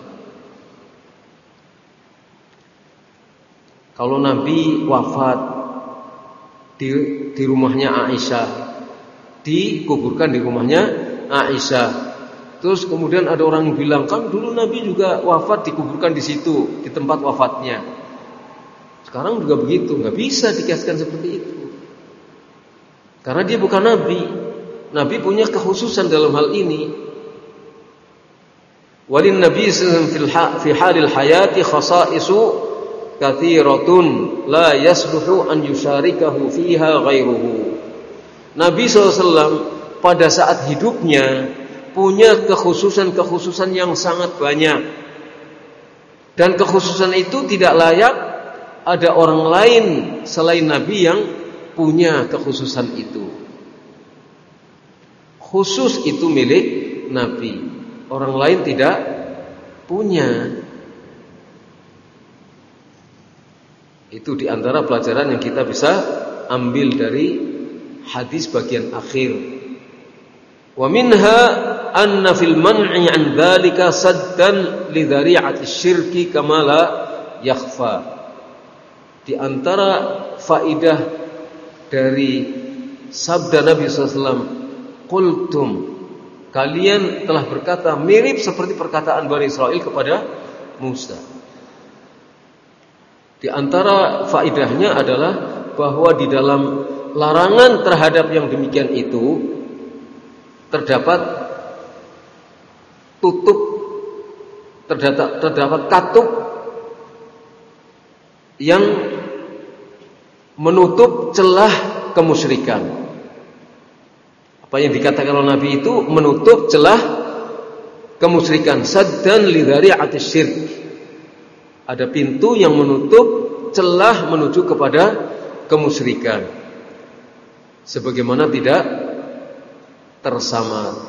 Kalau Nabi wafat di, di rumahnya Aisyah, dikuburkan di rumahnya Aisyah. Terus kemudian ada orang yang bilang, kan dulu Nabi juga wafat dikuburkan di situ, di tempat wafatnya. Sekarang juga begitu, nggak bisa dikiaskan seperti itu. Karena dia bukan Nabi. Nabi punya kekhususan dalam hal ini. Walin Nabi sallallahu alaihi wasallam fi halil hayati khasa'isu kathiratun la yasluhu an yusyarikahu fiha ghairuhu. Nabi sallallahu alaihi wasallam pada saat hidupnya punya kekhususan-kekhususan yang sangat banyak. Dan kekhususan itu tidak layak ada orang lain selain Nabi yang punya kekhususan itu. Khusus itu milik Nabi, orang lain tidak punya. Itu diantara pelajaran yang kita bisa ambil dari hadis bagian akhir. Wa minha anna fil man'i an dzalika saddan li dzari'ati syirki kama la yakhfa. Di antara faidah dari sabda Nabi sallallahu alaihi wasallam, qultum, kalian telah berkata, mirip seperti perkataan Bani Israil kepada Musa. Di antara faidahnya adalah bahwa di dalam larangan terhadap yang demikian itu terdapat tutup, terdapat, terdapat katup yang menutup celah kemusyrikan. Apa yang dikatakan oleh Nabi itu menutup celah kemusyrikan. Saddan li dzari'ati syirk. Ada pintu yang menutup celah menuju kepada kemusyrikan. Sebagaimana tidak tersamar.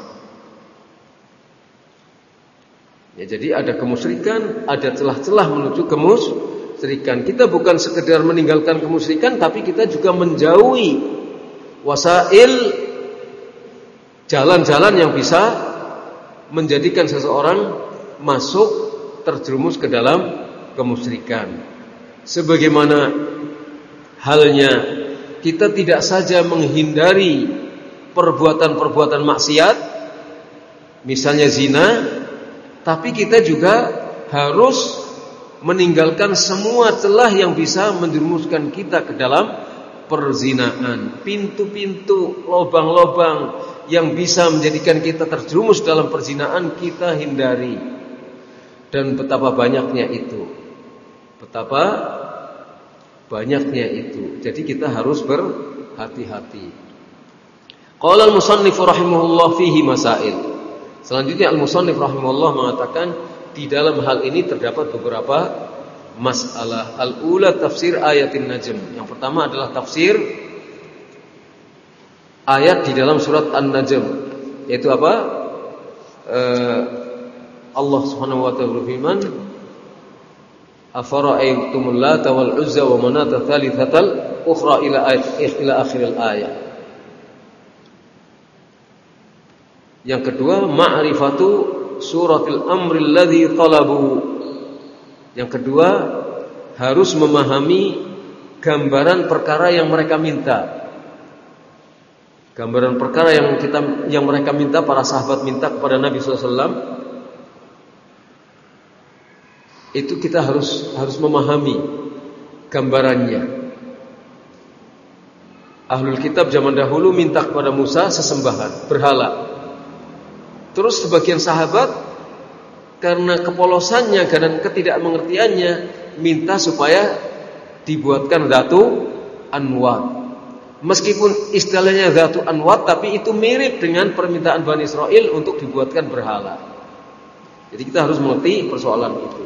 Ya, jadi ada kemusyrikan, ada celah-celah menuju kemusyrikan. Kita bukan sekedar meninggalkan kemusyrikan, tapi kita juga menjauhi wasail, jalan-jalan yang bisa menjadikan seseorang masuk terjerumus ke dalam kemusyrikan. Sebagaimana halnya kita tidak saja menghindari perbuatan-perbuatan maksiat, misalnya zina, tapi kita juga harus meninggalkan semua celah yang bisa menjerumuskan kita ke dalam perzinaan. Pintu-pintu, lobang-lobang yang bisa menjadikan kita terjerumus dalam perzinaan kita hindari. Dan betapa banyaknya itu. Betapa banyaknya itu. Jadi kita harus berhati-hati. Qala al-musannif rahimahullah fihi masail. Selanjutnya al-musannif rahimahullah mengatakan di dalam hal ini terdapat beberapa masalah. Al-ula tafsir ayatin najm. Yang pertama adalah tafsir ayat di dalam surat An-Najm, yaitu apa? Uh, Allah Subhanahu wa taala berfirman, afara'aytumul lata wal uzza wa manata tsalitsatal ukhra ila ayat ila akhiril ayat. Yang kedua, ma'rifatu suratil amril ladzi talabu. Yang kedua, harus memahami gambaran perkara yang mereka minta. Gambaran perkara yang kita yang mereka minta, para sahabat minta kepada Nabi sallallahu alaihi wasallam. Itu kita harus harus memahami gambarannya. Ahlul kitab zaman dahulu minta kepada Musa sesembahan, berhala. Terus sebagian sahabat karena kepolosannya dan ketidakmengertiannya minta supaya dibuatkan Dzatu Anwat. Meskipun istilahnya Dzatu Anwat, tapi itu mirip dengan permintaan Bani Israil untuk dibuatkan berhala. Jadi kita harus mengerti persoalan itu.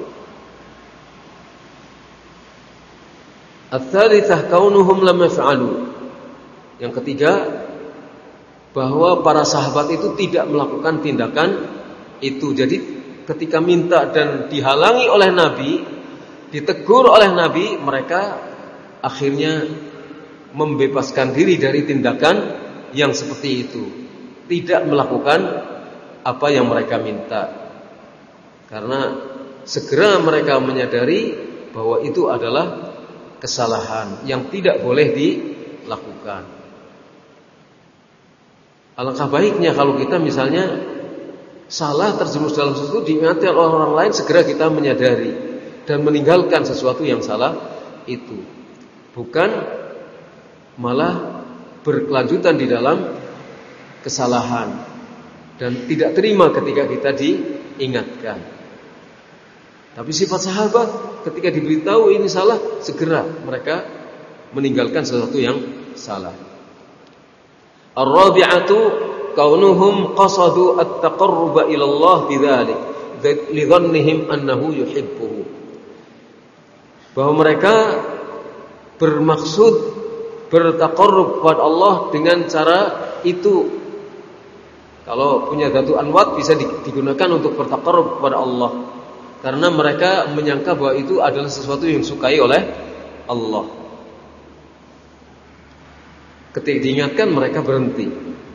Ats-tsalitsah kaunuhum lam yaf'alu. Yang ketiga, bahwa para sahabat itu tidak melakukan tindakan itu. Jadi ketika minta dan dihalangi oleh Nabi, ditegur oleh Nabi, mereka akhirnya membebaskan diri dari tindakan yang seperti itu. Tidak melakukan apa yang mereka minta. Karena segera mereka menyadari bahwa itu adalah kesalahan yang tidak boleh dilakukan. Alangkah baiknya kalau kita misalnya salah terjerumus dalam sesuatu, diingatkan oleh orang lain, segera kita menyadari dan meninggalkan sesuatu yang salah itu. Bukan malah berkelanjutan di dalam kesalahan dan tidak terima ketika kita diingatkan. Tapi sifat sahabat ketika diberitahu ini salah, segera mereka meninggalkan sesuatu yang salah. Ar-rabi'atu kaunuhum qasadu at-taqarruba ila Allah bidzalik li dhannihim annahu yuhibbuhu. Bahwa mereka bermaksud bertaqarrub kepada Allah dengan cara itu. Kalau punya dhatu anwat bisa digunakan untuk bertaqarrub kepada Allah, karena mereka menyangka bahwa itu adalah sesuatu yang disukai oleh Allah. Ketika diingatkan mereka berhenti.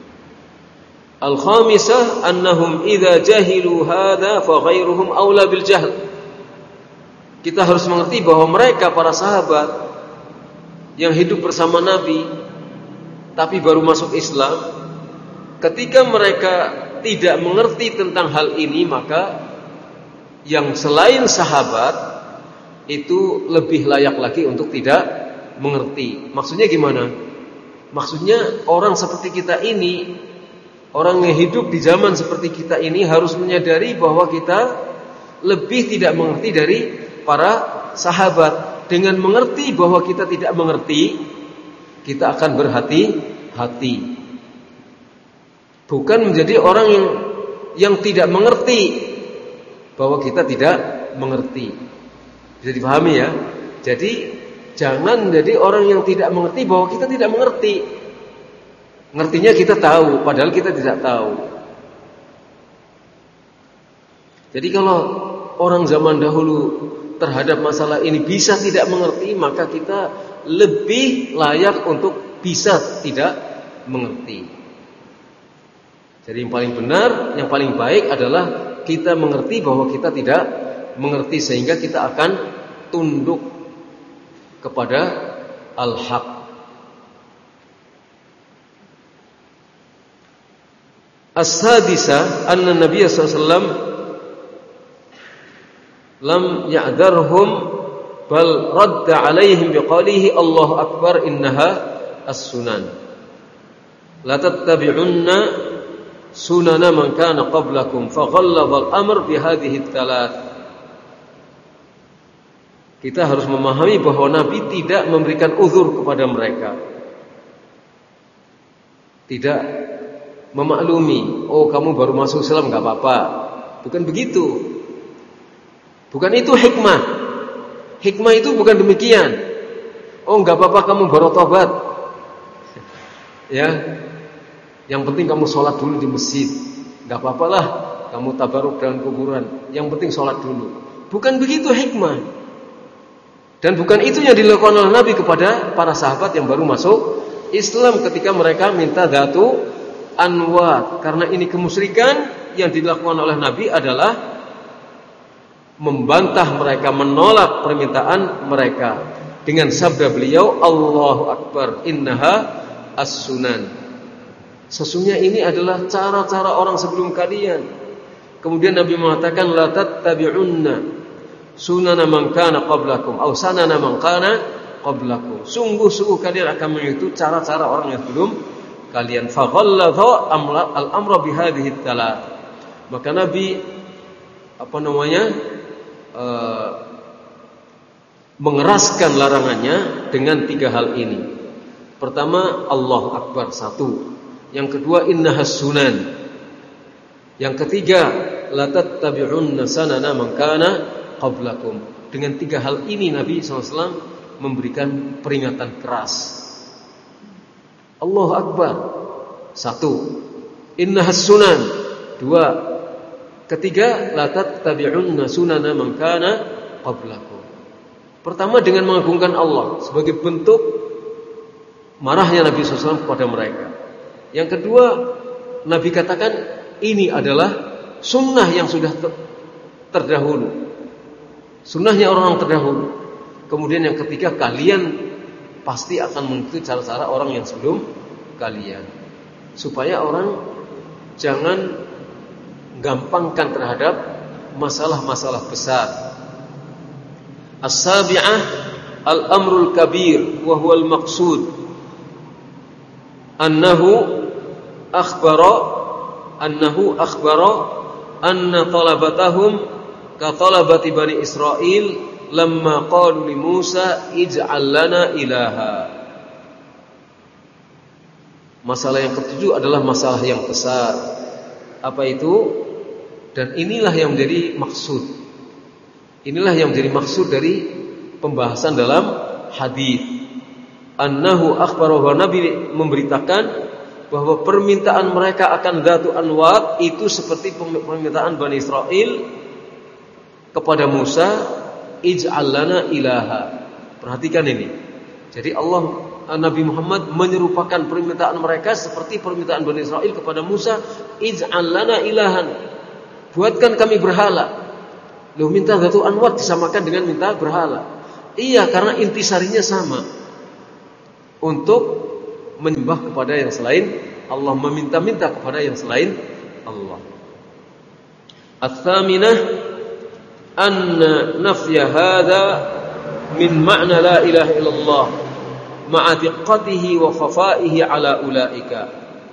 Al-khamisah annahum idza jahilu hadza fa ghairuhum aula bil jahl. Kita harus mengerti bahwa mereka para sahabat yang hidup bersama Nabi tapi baru masuk Islam, ketika mereka tidak mengerti tentang hal ini, maka yang selain sahabat itu lebih layak lagi untuk tidak mengerti. Maksudnya gimana? Maksudnya orang seperti kita ini, orang yang hidup di zaman seperti kita ini harus menyadari bahwa kita lebih tidak mengerti dari para sahabat. Dengan mengerti bahwa kita tidak mengerti, kita akan berhati-hati. Bukan menjadi orang yang yang tidak mengerti bahwa kita tidak mengerti. Bisa dipahami ya? Jadi jangan menjadi orang yang tidak mengerti bahwa kita tidak mengerti. Ngertinya kita tahu, padahal kita tidak tahu. Jadi kalau orang zaman dahulu terhadap masalah ini bisa tidak mengerti, maka kita lebih layak untuk bisa tidak mengerti. Jadi yang paling benar, yang paling baik adalah kita mengerti bahwa kita tidak mengerti, sehingga kita akan tunduk kepada al-haq. As-sadisa anna Nabiy sallallahu alaihi wasallam lam ya'darhum bal radda alaihim biqalihi Allahu akbar innaha as-sunan la tattabi'unna sunana man kana qablakum faghalladha al-amr bihadhihi ats-tsalath. Kita harus memahami bahwa Nabi tidak memberikan uzur kepada mereka, tidak memaklumi, oh kamu baru masuk Islam gak apa-apa. Bukan begitu. Bukan itu hikmah. Hikmah itu bukan demikian. Oh gak apa-apa kamu baru tobat, ya, yang penting kamu sholat dulu di masjid. Gak apa-apalah kamu tabaruk dengan kuburan, yang penting sholat dulu. Bukan begitu hikmah. Dan bukan itu yang dilakukan oleh Nabi kepada para sahabat yang baru masuk Islam ketika mereka minta dhatu anwat. Karena ini kemusyrikan, yang dilakukan oleh Nabi adalah membantah mereka, menolak permintaan mereka dengan sabda beliau, Allahu akbar innaha as-sunan. Sesungguhnya ini adalah cara-cara orang sebelum kalian. Kemudian Nabi mengatakan la tattabi'unna sunana man kana qablakum aw sanana man kana qablakum. Sungguh-sungguh kalian akan mengikuti cara-cara orang yang sebelum kalian. Faghalladha al-amra bihadhihi ats-tsalath. Maka Nabi apa namanya uh, mengeraskan larangannya dengan tiga hal ini. Pertama, Allahu akbar, satu. Yang kedua, innahas sunan. Yang ketiga, la tattabi'unna sanana man kana qablakum. Dengan tiga hal ini Nabi shallallahu alaihi wasallam memberikan peringatan keras. Allahu akbar, satu. Innahas sunan, dua. Ketiga, la tattabi'unna sunana man kana qablakum. Pertama, dengan mengagungkan Allah sebagai bentuk marahnya Nabi shallallahu alaihi wasallam kepada mereka. Yang kedua, Nabi katakan ini adalah sunnah yang sudah terdahulu, sunnahnya orang-orang terdahulu. Kemudian yang ketiga, kalian pasti akan mengikuti cara-cara orang yang sebelum kalian. supaya orang jangan gampangkan terhadap masalah-masalah besar. As-sabi'ah al-amrul kabir wa huwa al-maqsud annahu akhbara annahu akhbara anna talabatahum ka talabati bani Israil lamma qalu li Musa ij'al lana ilaha. Masalah yang ketujuh adalah masalah yang besar. Apa itu? Dan inilah yang menjadi maksud. Inilah yang menjadi maksud dari pembahasan dalam hadis. Annahu akhbara, wa Nabi memberitakan bahwa permintaan mereka akan Dzatu Anwat itu seperti permintaan Bani Israil kepada Musa, ij'al lana ilaha. Perhatikan ini. Jadi Allah Nabi Muhammad menyerupakan permintaan mereka seperti permintaan Bani Israil kepada Musa, ij'al lana ilahan. Buatkan kami berhala. Loh, minta Dzatu Anwat disamakan dengan minta berhala. Iya, karena intisarinya sama. Untuk menyembah kepada yang selain Allah, meminta-minta kepada yang selain Allah. Ats-tsaminah anna nafya hadza min ma'na la ilaha illallah ma'a diqqatihi wa khafaihi ala ulaika.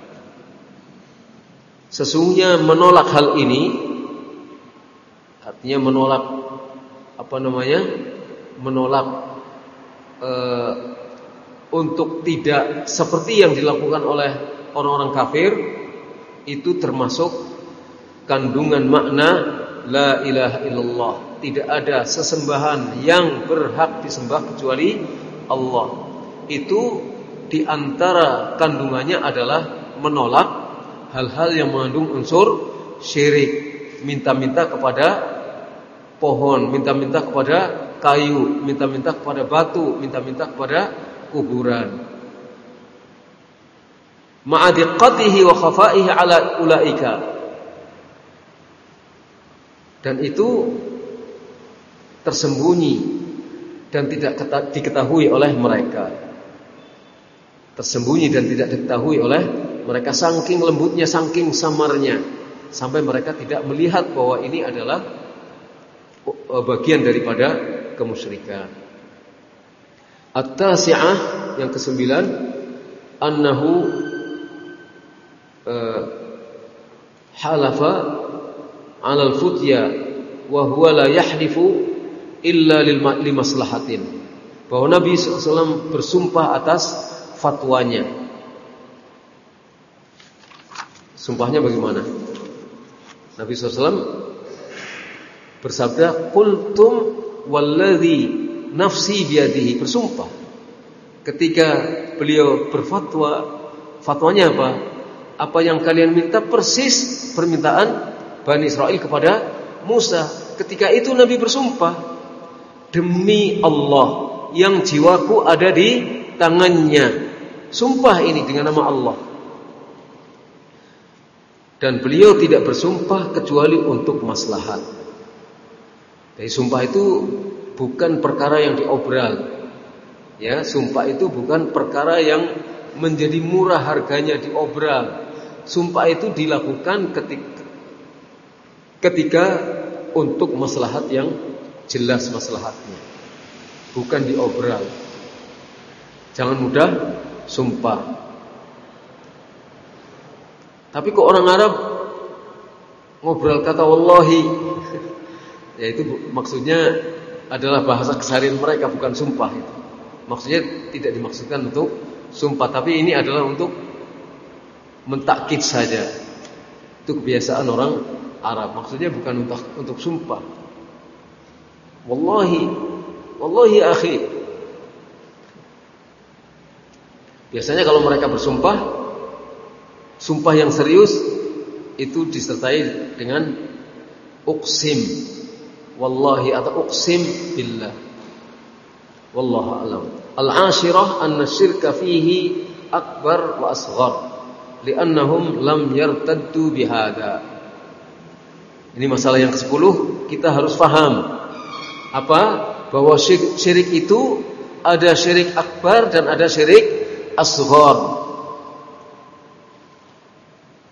Sesungguhnya menolak hal ini artinya menolak apa namanya? Menolak uh, untuk tidak seperti yang dilakukan oleh orang-orang kafir, itu termasuk kandungan makna la ilaha illallah. Tidak ada sesembahan yang berhak disembah kecuali Allah. Itu diantara kandungannya adalah menolak hal-hal yang mengandung unsur syirik. Minta-minta kepada pohon, minta-minta kepada kayu, minta-minta kepada batu, minta-minta kepada kuburan. Ma'adiqatihi wa khafaihi ala ulaika. Dan itu tersembunyi dan tidak diketahui oleh mereka. Tersembunyi dan tidak diketahui oleh mereka, saking lembutnya, saking samarnya, sampai mereka tidak melihat bahwa ini adalah bagian daripada kemusyrikan. At-tasi'ah, yang kesembilan, annahu uh, halafa 'ala al-futya wa huwa la yahlifu illa li maslahatin. Bahwa Nabi shallallahu alaihi wasallam bersumpah atas fatwanya. Sumpahnya bagaimana? Nabi shallallahu alaihi wasallam bersabda, "Qultum walladzi nafsi biyadihi," bersumpah. Ketika beliau berfatwa, fatwanya apa? Apa yang kalian minta persis permintaan Bani Israil kepada Musa. Ketika itu Nabi bersumpah, demi Allah yang jiwaku ada di tangannya. Sumpah ini dengan nama Allah. Dan beliau tidak bersumpah kecuali untuk maslahat. Jadi sumpah itu bukan perkara yang diobral. Ya, sumpah itu bukan perkara yang menjadi murah harganya diobral. Sumpah itu dilakukan ketika, ketika untuk maslahat yang jelas maslahatnya, bukan diobral. Jangan mudah sumpah. Tapi kok orang Arab ngobrol kata wallahi, ya itu maksudnya adalah bahasa keseharian mereka, bukan sumpah itu. Maksudnya tidak dimaksudkan untuk sumpah, tapi ini adalah untuk mentakkid saja. Itu kebiasaan orang Arab. Maksudnya bukan untuk untuk sumpah. Wallahi, wallahi akhi. Biasanya kalau mereka bersumpah, sumpah yang serius itu disertai dengan uqsim, wallahi atau uqsim billah. Wallahu a'lam. Al-ashirah anna syirka fihi akbar wa asghar li'annahum lam yartaddu bihada. Ini masalah yang kesepuluh, kita harus faham apa? Bahwa syirik, syirik itu ada syirik akbar dan ada syirik asghar.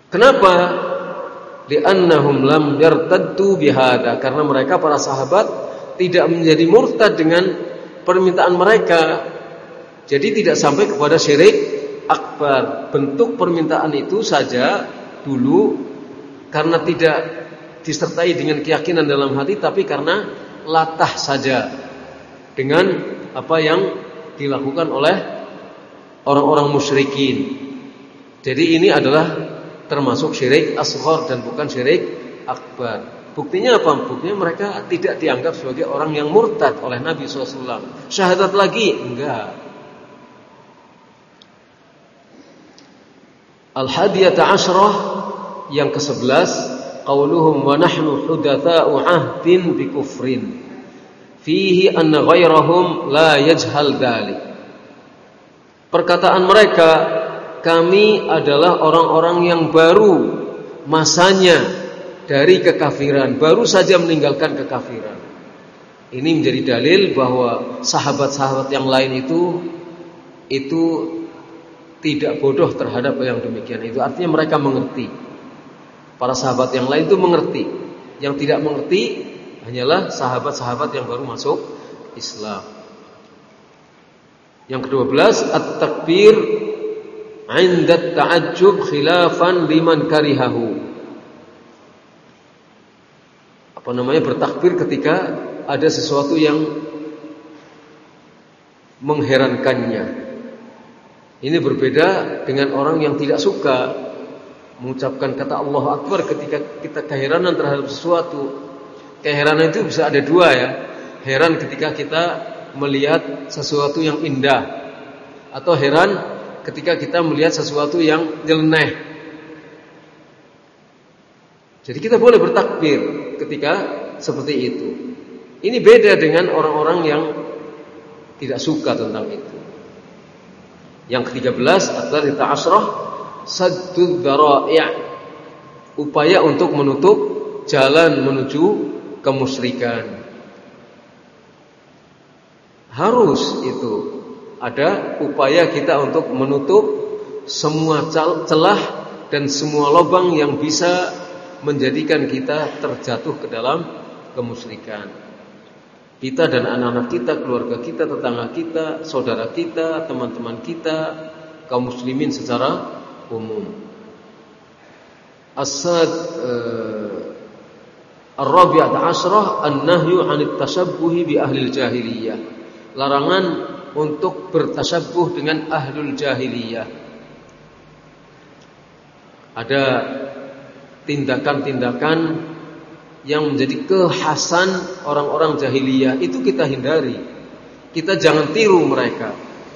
Kenapa? Li'annahum lam yartaddu bihada, karena mereka para sahabat tidak menjadi murtad dengan permintaan mereka. Jadi tidak sampai kepada syirik akbar. Bentuk permintaan itu saja dulu karena tidak disertai dengan keyakinan dalam hati, tapi karena latah saja dengan apa yang dilakukan oleh orang-orang musyrikin. Jadi ini adalah termasuk syirik asghar dan bukan syirik akbar. Buktinya apa? Buktinya mereka tidak dianggap sebagai orang yang murtad oleh Nabi shallallahu alaihi wasallam. Syahadat lagi? Enggak. Al-hadiyata asyrah yang kesebelas, qauluhum wa nahnu hudatsa'u ahdin bi kufrin fihi anna ghairahum la yajhal dzalik. Perkataan mereka, kami adalah orang-orang yang baru masanya dari kekafiran, baru saja meninggalkan kekafiran. Ini menjadi dalil bahwa sahabat-sahabat yang lain itu itu tidak bodoh terhadap yang demikian itu. Artinya mereka mengerti. Para sahabat yang lain itu mengerti. Yang tidak mengerti hanyalah sahabat-sahabat yang baru masuk Islam. Yang kedua belas, at-takbir 'inda at-ta'ajjub khilafan liman karihahu. Apa namanya, bertakbir ketika ada sesuatu yang mengherankannya. Ini berbeda dengan orang yang tidak suka mengucapkan kata Allahu Akbar ketika kita keheranan terhadap sesuatu. Keheranan itu bisa ada dua ya. Heran ketika kita melihat sesuatu yang indah, atau heran ketika kita melihat sesuatu yang nyeleneh. Jadi kita boleh bertakbir ketika seperti itu. Ini beda dengan orang-orang yang tidak suka tentang itu. Yang ketiga belas, at-tsalitsah asyrah saddud dzara'i', upaya untuk menutup jalan menuju kemusyrikan. Harus itu ada upaya kita untuk menutup semua celah dan semua lubang yang bisa menjadikan kita terjatuh ke dalam kemusyrikan. Kita dan anak-anak kita, keluarga kita, tetangga kita, saudara kita, teman-teman kita, kaum muslimin secara umum. As-sad uh, ar-rabi'ah asyrah an-nahyu 'anit tashabbuhi bi ahlil jahiliyah. Larangan untuk bertasabbuh dengan ahlul jahiliyah. Ada tindakan-tindakan yang menjadi kekhasan orang-orang jahiliyah, itu kita hindari. Kita jangan tiru mereka.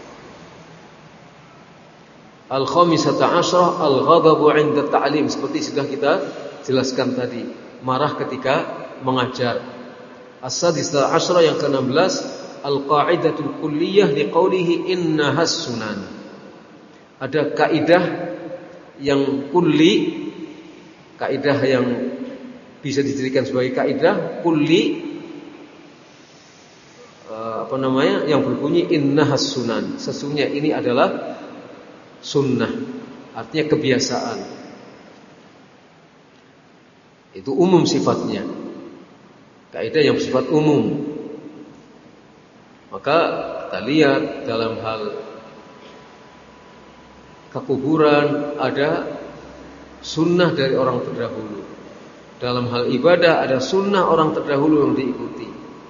Al-khamisata asyrah al-ghadabu 'inda ta'lim, seperti sudah kita jelaskan tadi, marah ketika mengajar. As-sadisah asyrah yang keenam belas, al-qa'idatul kulliyah liqaulihi innahas sunan. Ada kaidah yang kulli, kaidah yang bisa dijadikan sebagai kaidah kulli, uh, apa namanya, yang berbunyi innahas sunan. Sesungguhnya ini adalah sunnah, artinya kebiasaan. Itu umum sifatnya, kaidah yang bersifat umum. Maka kita lihat dalam hal kekuburan ada sunnah dari orang terdahulu. Dalam hal ibadah ada sunnah orang terdahulu yang diikuti.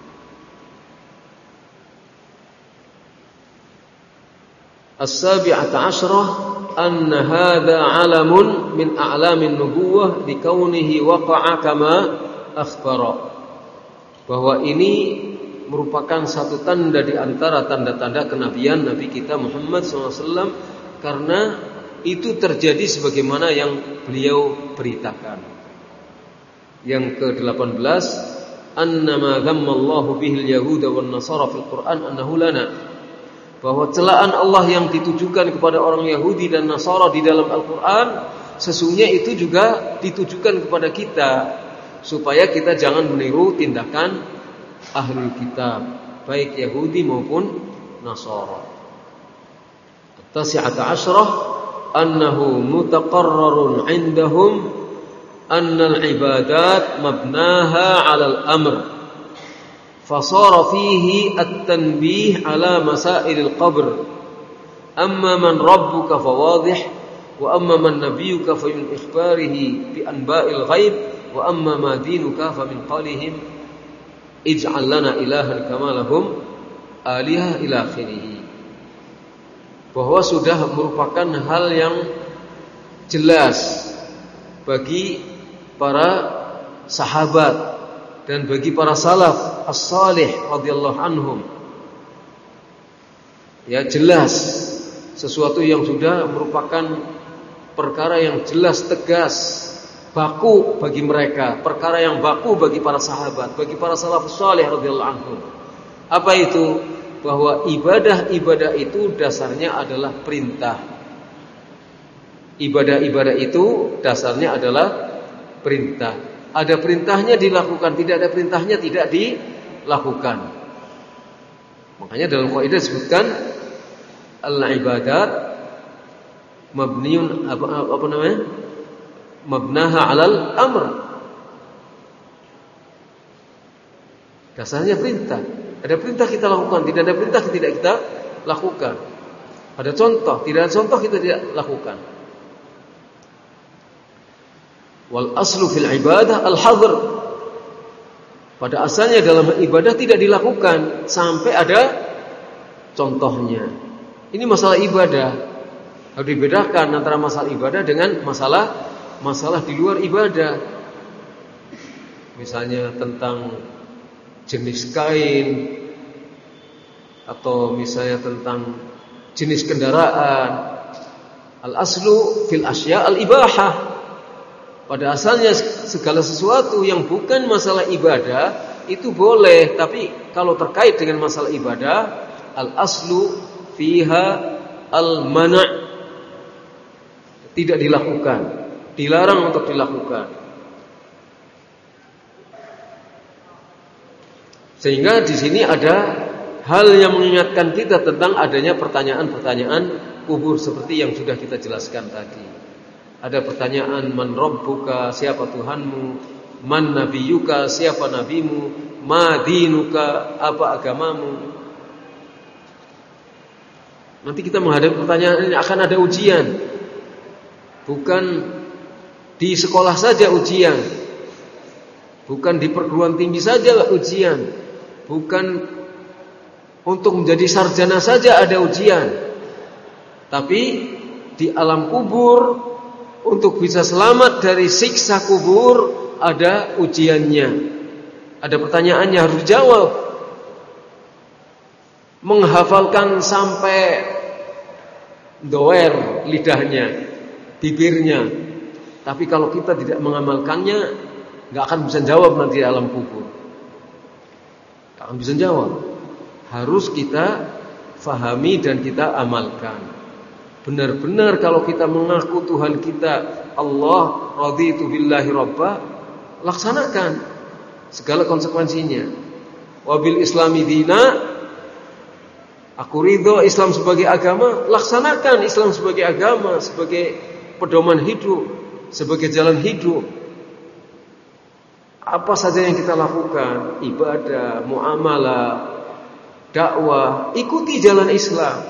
As-sabi'ata asyrah anna hadha 'alamun min a'lamin nubuwah li kaunihi waqa'a kama akhbara. Bahwa ini merupakan satu tanda di antara tanda-tanda kenabian Nabi kita Muhammad shallallahu alaihi wasallam, karena itu terjadi sebagaimana yang beliau beritakan. Yang ke delapan belas, annama dhammallahu bihil yahuda wan nasara fil Qur'an annahu lana. Bahwa celaan Allah yang ditujukan kepada orang Yahudi dan Nasara di dalam Al-Qur'an sesungguhnya itu juga ditujukan kepada kita, supaya kita jangan meniru tindakan ahlul kitab, baik Yahudi maupun Nasara. At-tasi'ata asyrah annahu mutaqarrarun 'indahum anna al-ibadat mabnaha 'ala al-amr fasara fihi at-tanbih 'ala masail al-qabr amma man rabbuka fawadih wa amma man nabiyyuka fa min ikhbarihi bi anba'il ghaib wa amma ma dinuka fa min qalihim ij'al lana ilahan kama lahum alihah ila akhirih. Bahwa sudah merupakan hal yang jelas bagi para sahabat dan bagi para salaf as-salih radhiyallahu anhum. Ya, jelas sesuatu yang sudah merupakan perkara yang jelas, tegas, baku bagi mereka, perkara yang baku bagi para sahabat, bagi para salafus salih radhiyallahu anhum. Apa itu? Bahwa ibadah-ibadah itu dasarnya adalah perintah. Ibadah-ibadah itu dasarnya adalah perintah. Ada perintahnya dilakukan, tidak ada perintahnya tidak dilakukan. Makanya dalam kaidah disebutkan al-ibadat mabniun apa, apa namanya? Mabnaha 'alal amr. Dasarnya perintah. Ada perintah kita lakukan, tidak ada perintah tidak kita lakukan. Ada contoh, tidak ada contoh kita tidak lakukan. Wal aslu fil ibadah al-hadr. Pada asalnya dalam ibadah tidak dilakukan sampai ada contohnya. Ini masalah ibadah. Harus dibedakan antara masalah ibadah dengan masalah masalah di luar ibadah. Misalnya tentang jenis kain, atau misalnya tentang jenis kendaraan. Al-aslu fil asya al-ibahah. Pada asalnya segala sesuatu yang bukan masalah ibadah itu boleh, tapi kalau terkait dengan masalah ibadah, al-aslu fiha al-mana', tidak dilakukan, dilarang untuk dilakukan. Sehingga di sini ada hal yang mengingatkan kita tentang adanya pertanyaan-pertanyaan kubur seperti yang sudah kita jelaskan tadi. Ada pertanyaan, man rabbuka, siapa Tuhanmu? Man nabiyyuka, siapa nabimu? Ma dinuka, apa agamamu? Nanti kita menghadapi pertanyaan ini, akan ada ujian. Bukan di sekolah saja ujian. Bukan di perguruan tinggi saja ujian. Bukan untuk menjadi sarjana saja ada ujian. Tapi di alam kubur, untuk bisa selamat dari siksa kubur, ada ujiannya. Ada pertanyaannya, harus dijawab. Menghafalkan sampai doer lidahnya, bibirnya. Tapi kalau kita tidak mengamalkannya, gak akan bisa jawab nanti di alam kubur. Gak akan bisa jawab. Harus kita fahami dan kita amalkan. Benar-benar kalau kita mengaku Tuhan kita Allah, raditu billahi rabbah, laksanakan segala konsekuensinya. Wabil islami dina, aku ridho Islam sebagai agama, laksanakan Islam sebagai agama, sebagai pedoman hidup, sebagai jalan hidup. Apa saja yang kita lakukan, ibadah, muamalah, dakwah, ikuti jalan Islam.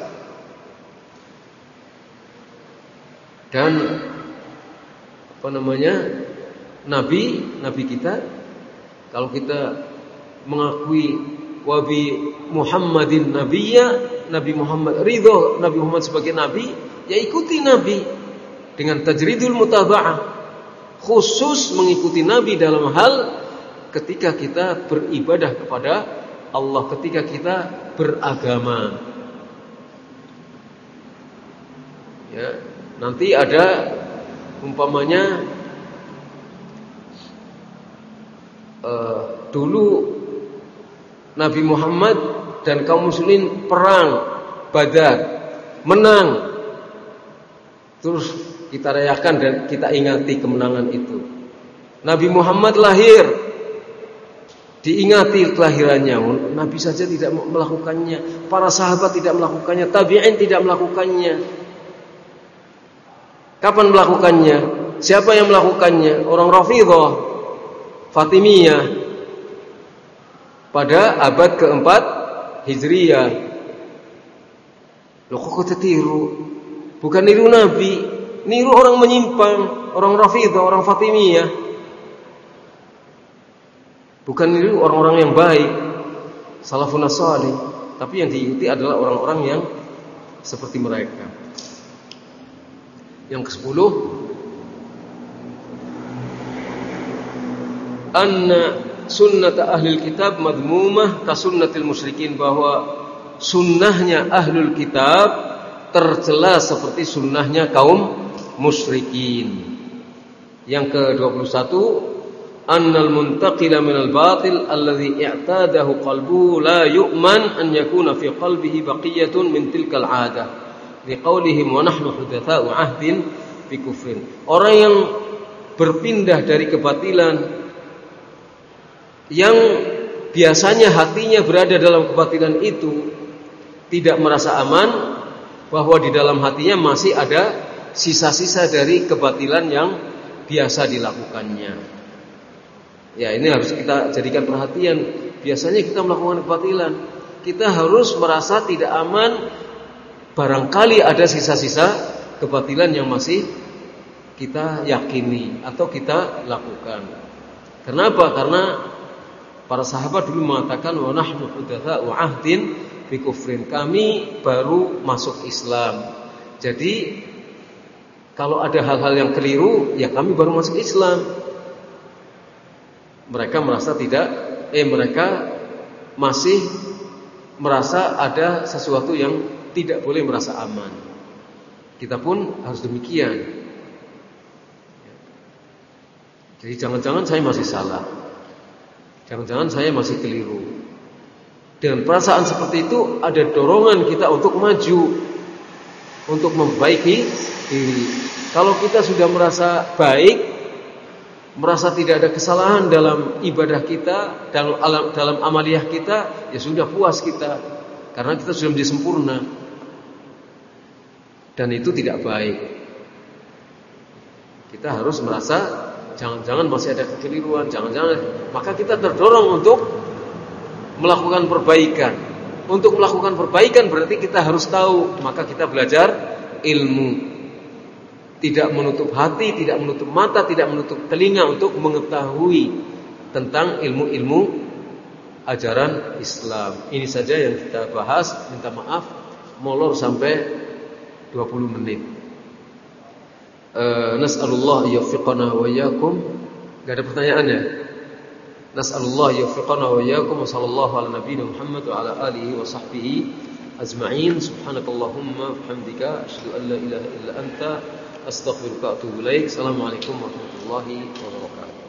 Dan apa namanya, Nabi, Nabi kita, kalau kita mengakui wabi Muhammadin nabiyya, Nabi Muhammad, ridho Nabi Muhammad sebagai Nabi, ya ikuti Nabi dengan tajridul mutaba'ah, khusus mengikuti Nabi dalam hal ketika kita beribadah kepada Allah, ketika kita beragama. Ya. Nanti ada umpamanya uh, dulu Nabi Muhammad dan kaum muslimin perang Badar, menang. Terus kita rayakan dan kita ingati kemenangan itu. Nabi Muhammad lahir, diingati kelahirannya. Nabi saja tidak melakukannya, para sahabat tidak melakukannya, tabi'in tidak melakukannya. Kapan melakukannya? Siapa yang melakukannya? Orang Rafidhah, Fatimiyah pada abad keempat Hijriyah. Loh kok kita tiru? Bukan niru Nabi, niru orang menyimpang, orang Rafidhah, orang Fatimiyah. Bukan niru orang-orang yang baik, salafun salih, tapi yang diikuti adalah orang-orang yang seperti mereka. Yang kesepuluh, anna sunnata ahlul kitab madmumah ka sunnatil musyrikin, bahwa sunnahnya ahlul kitab tercela seperti sunnahnya kaum musyrikin. Yang ke dua puluh satu, annal muntaqila minal batil alladhi i'tadahu qalbuhu la yu'man an yakuna fi qalbihi baqiyatun min tilkal 'adah liqaulihim wa nahnu hudatsa'u 'ahdin bi kufrin. Orang yang berpindah dari kebatilan, yang biasanya hatinya berada dalam kebatilan itu, tidak merasa aman bahwa di dalam hatinya masih ada sisa-sisa dari kebatilan yang biasa dilakukannya. Ya, ini harus kita jadikan perhatian. Biasanya kita melakukan kebatilan, kita harus merasa tidak aman barangkali ada sisa-sisa kebatilan yang masih kita yakini atau kita lakukan. Kenapa? Karena para sahabat dulu mengatakan wa nahnu hudatsa'u 'ahdin bi kufrin, kami baru masuk Islam. Jadi kalau ada hal-hal yang keliru, ya kami baru masuk Islam. Mereka merasa tidak, eh mereka masih merasa ada sesuatu yang tidak boleh merasa aman. Kita pun harus demikian. Jadi jangan-jangan saya masih salah, jangan-jangan saya masih keliru. Dengan perasaan seperti itu ada dorongan kita untuk maju, untuk memperbaiki diri. Kalau kita sudah merasa baik, merasa tidak ada kesalahan dalam ibadah kita, dalam dalam amaliyah kita, ya sudah puas kita, karena kita sudah menjadi sempurna. Dan itu tidak baik. Kita harus merasa jangan-jangan masih ada kekeliruan, jangan-jangan, maka kita terdorong untuk melakukan perbaikan. Untuk melakukan perbaikan berarti kita harus tahu, maka kita belajar ilmu. Tidak menutup hati, tidak menutup mata, tidak menutup telinga untuk mengetahui tentang ilmu-ilmu ajaran Islam. Ini saja yang kita bahas. Minta maaf molor sampai dua puluh menit. Uh, Nas'alullah yuwaffiqana wa iyyakum. Enggak ada pertanyaannya? Nas'alullah yuwaffiqana wa iyyakum wa sallallahu ala nabiyina Muhammad wa ala alihi wa sahbihi ajma'in. Subhanakallahumma wa bihamdika asyhadu an la ilaha illa anta astaghfiruka wa atubu ilaik. Assalamualaikum warahmatullahi wabarakatuh.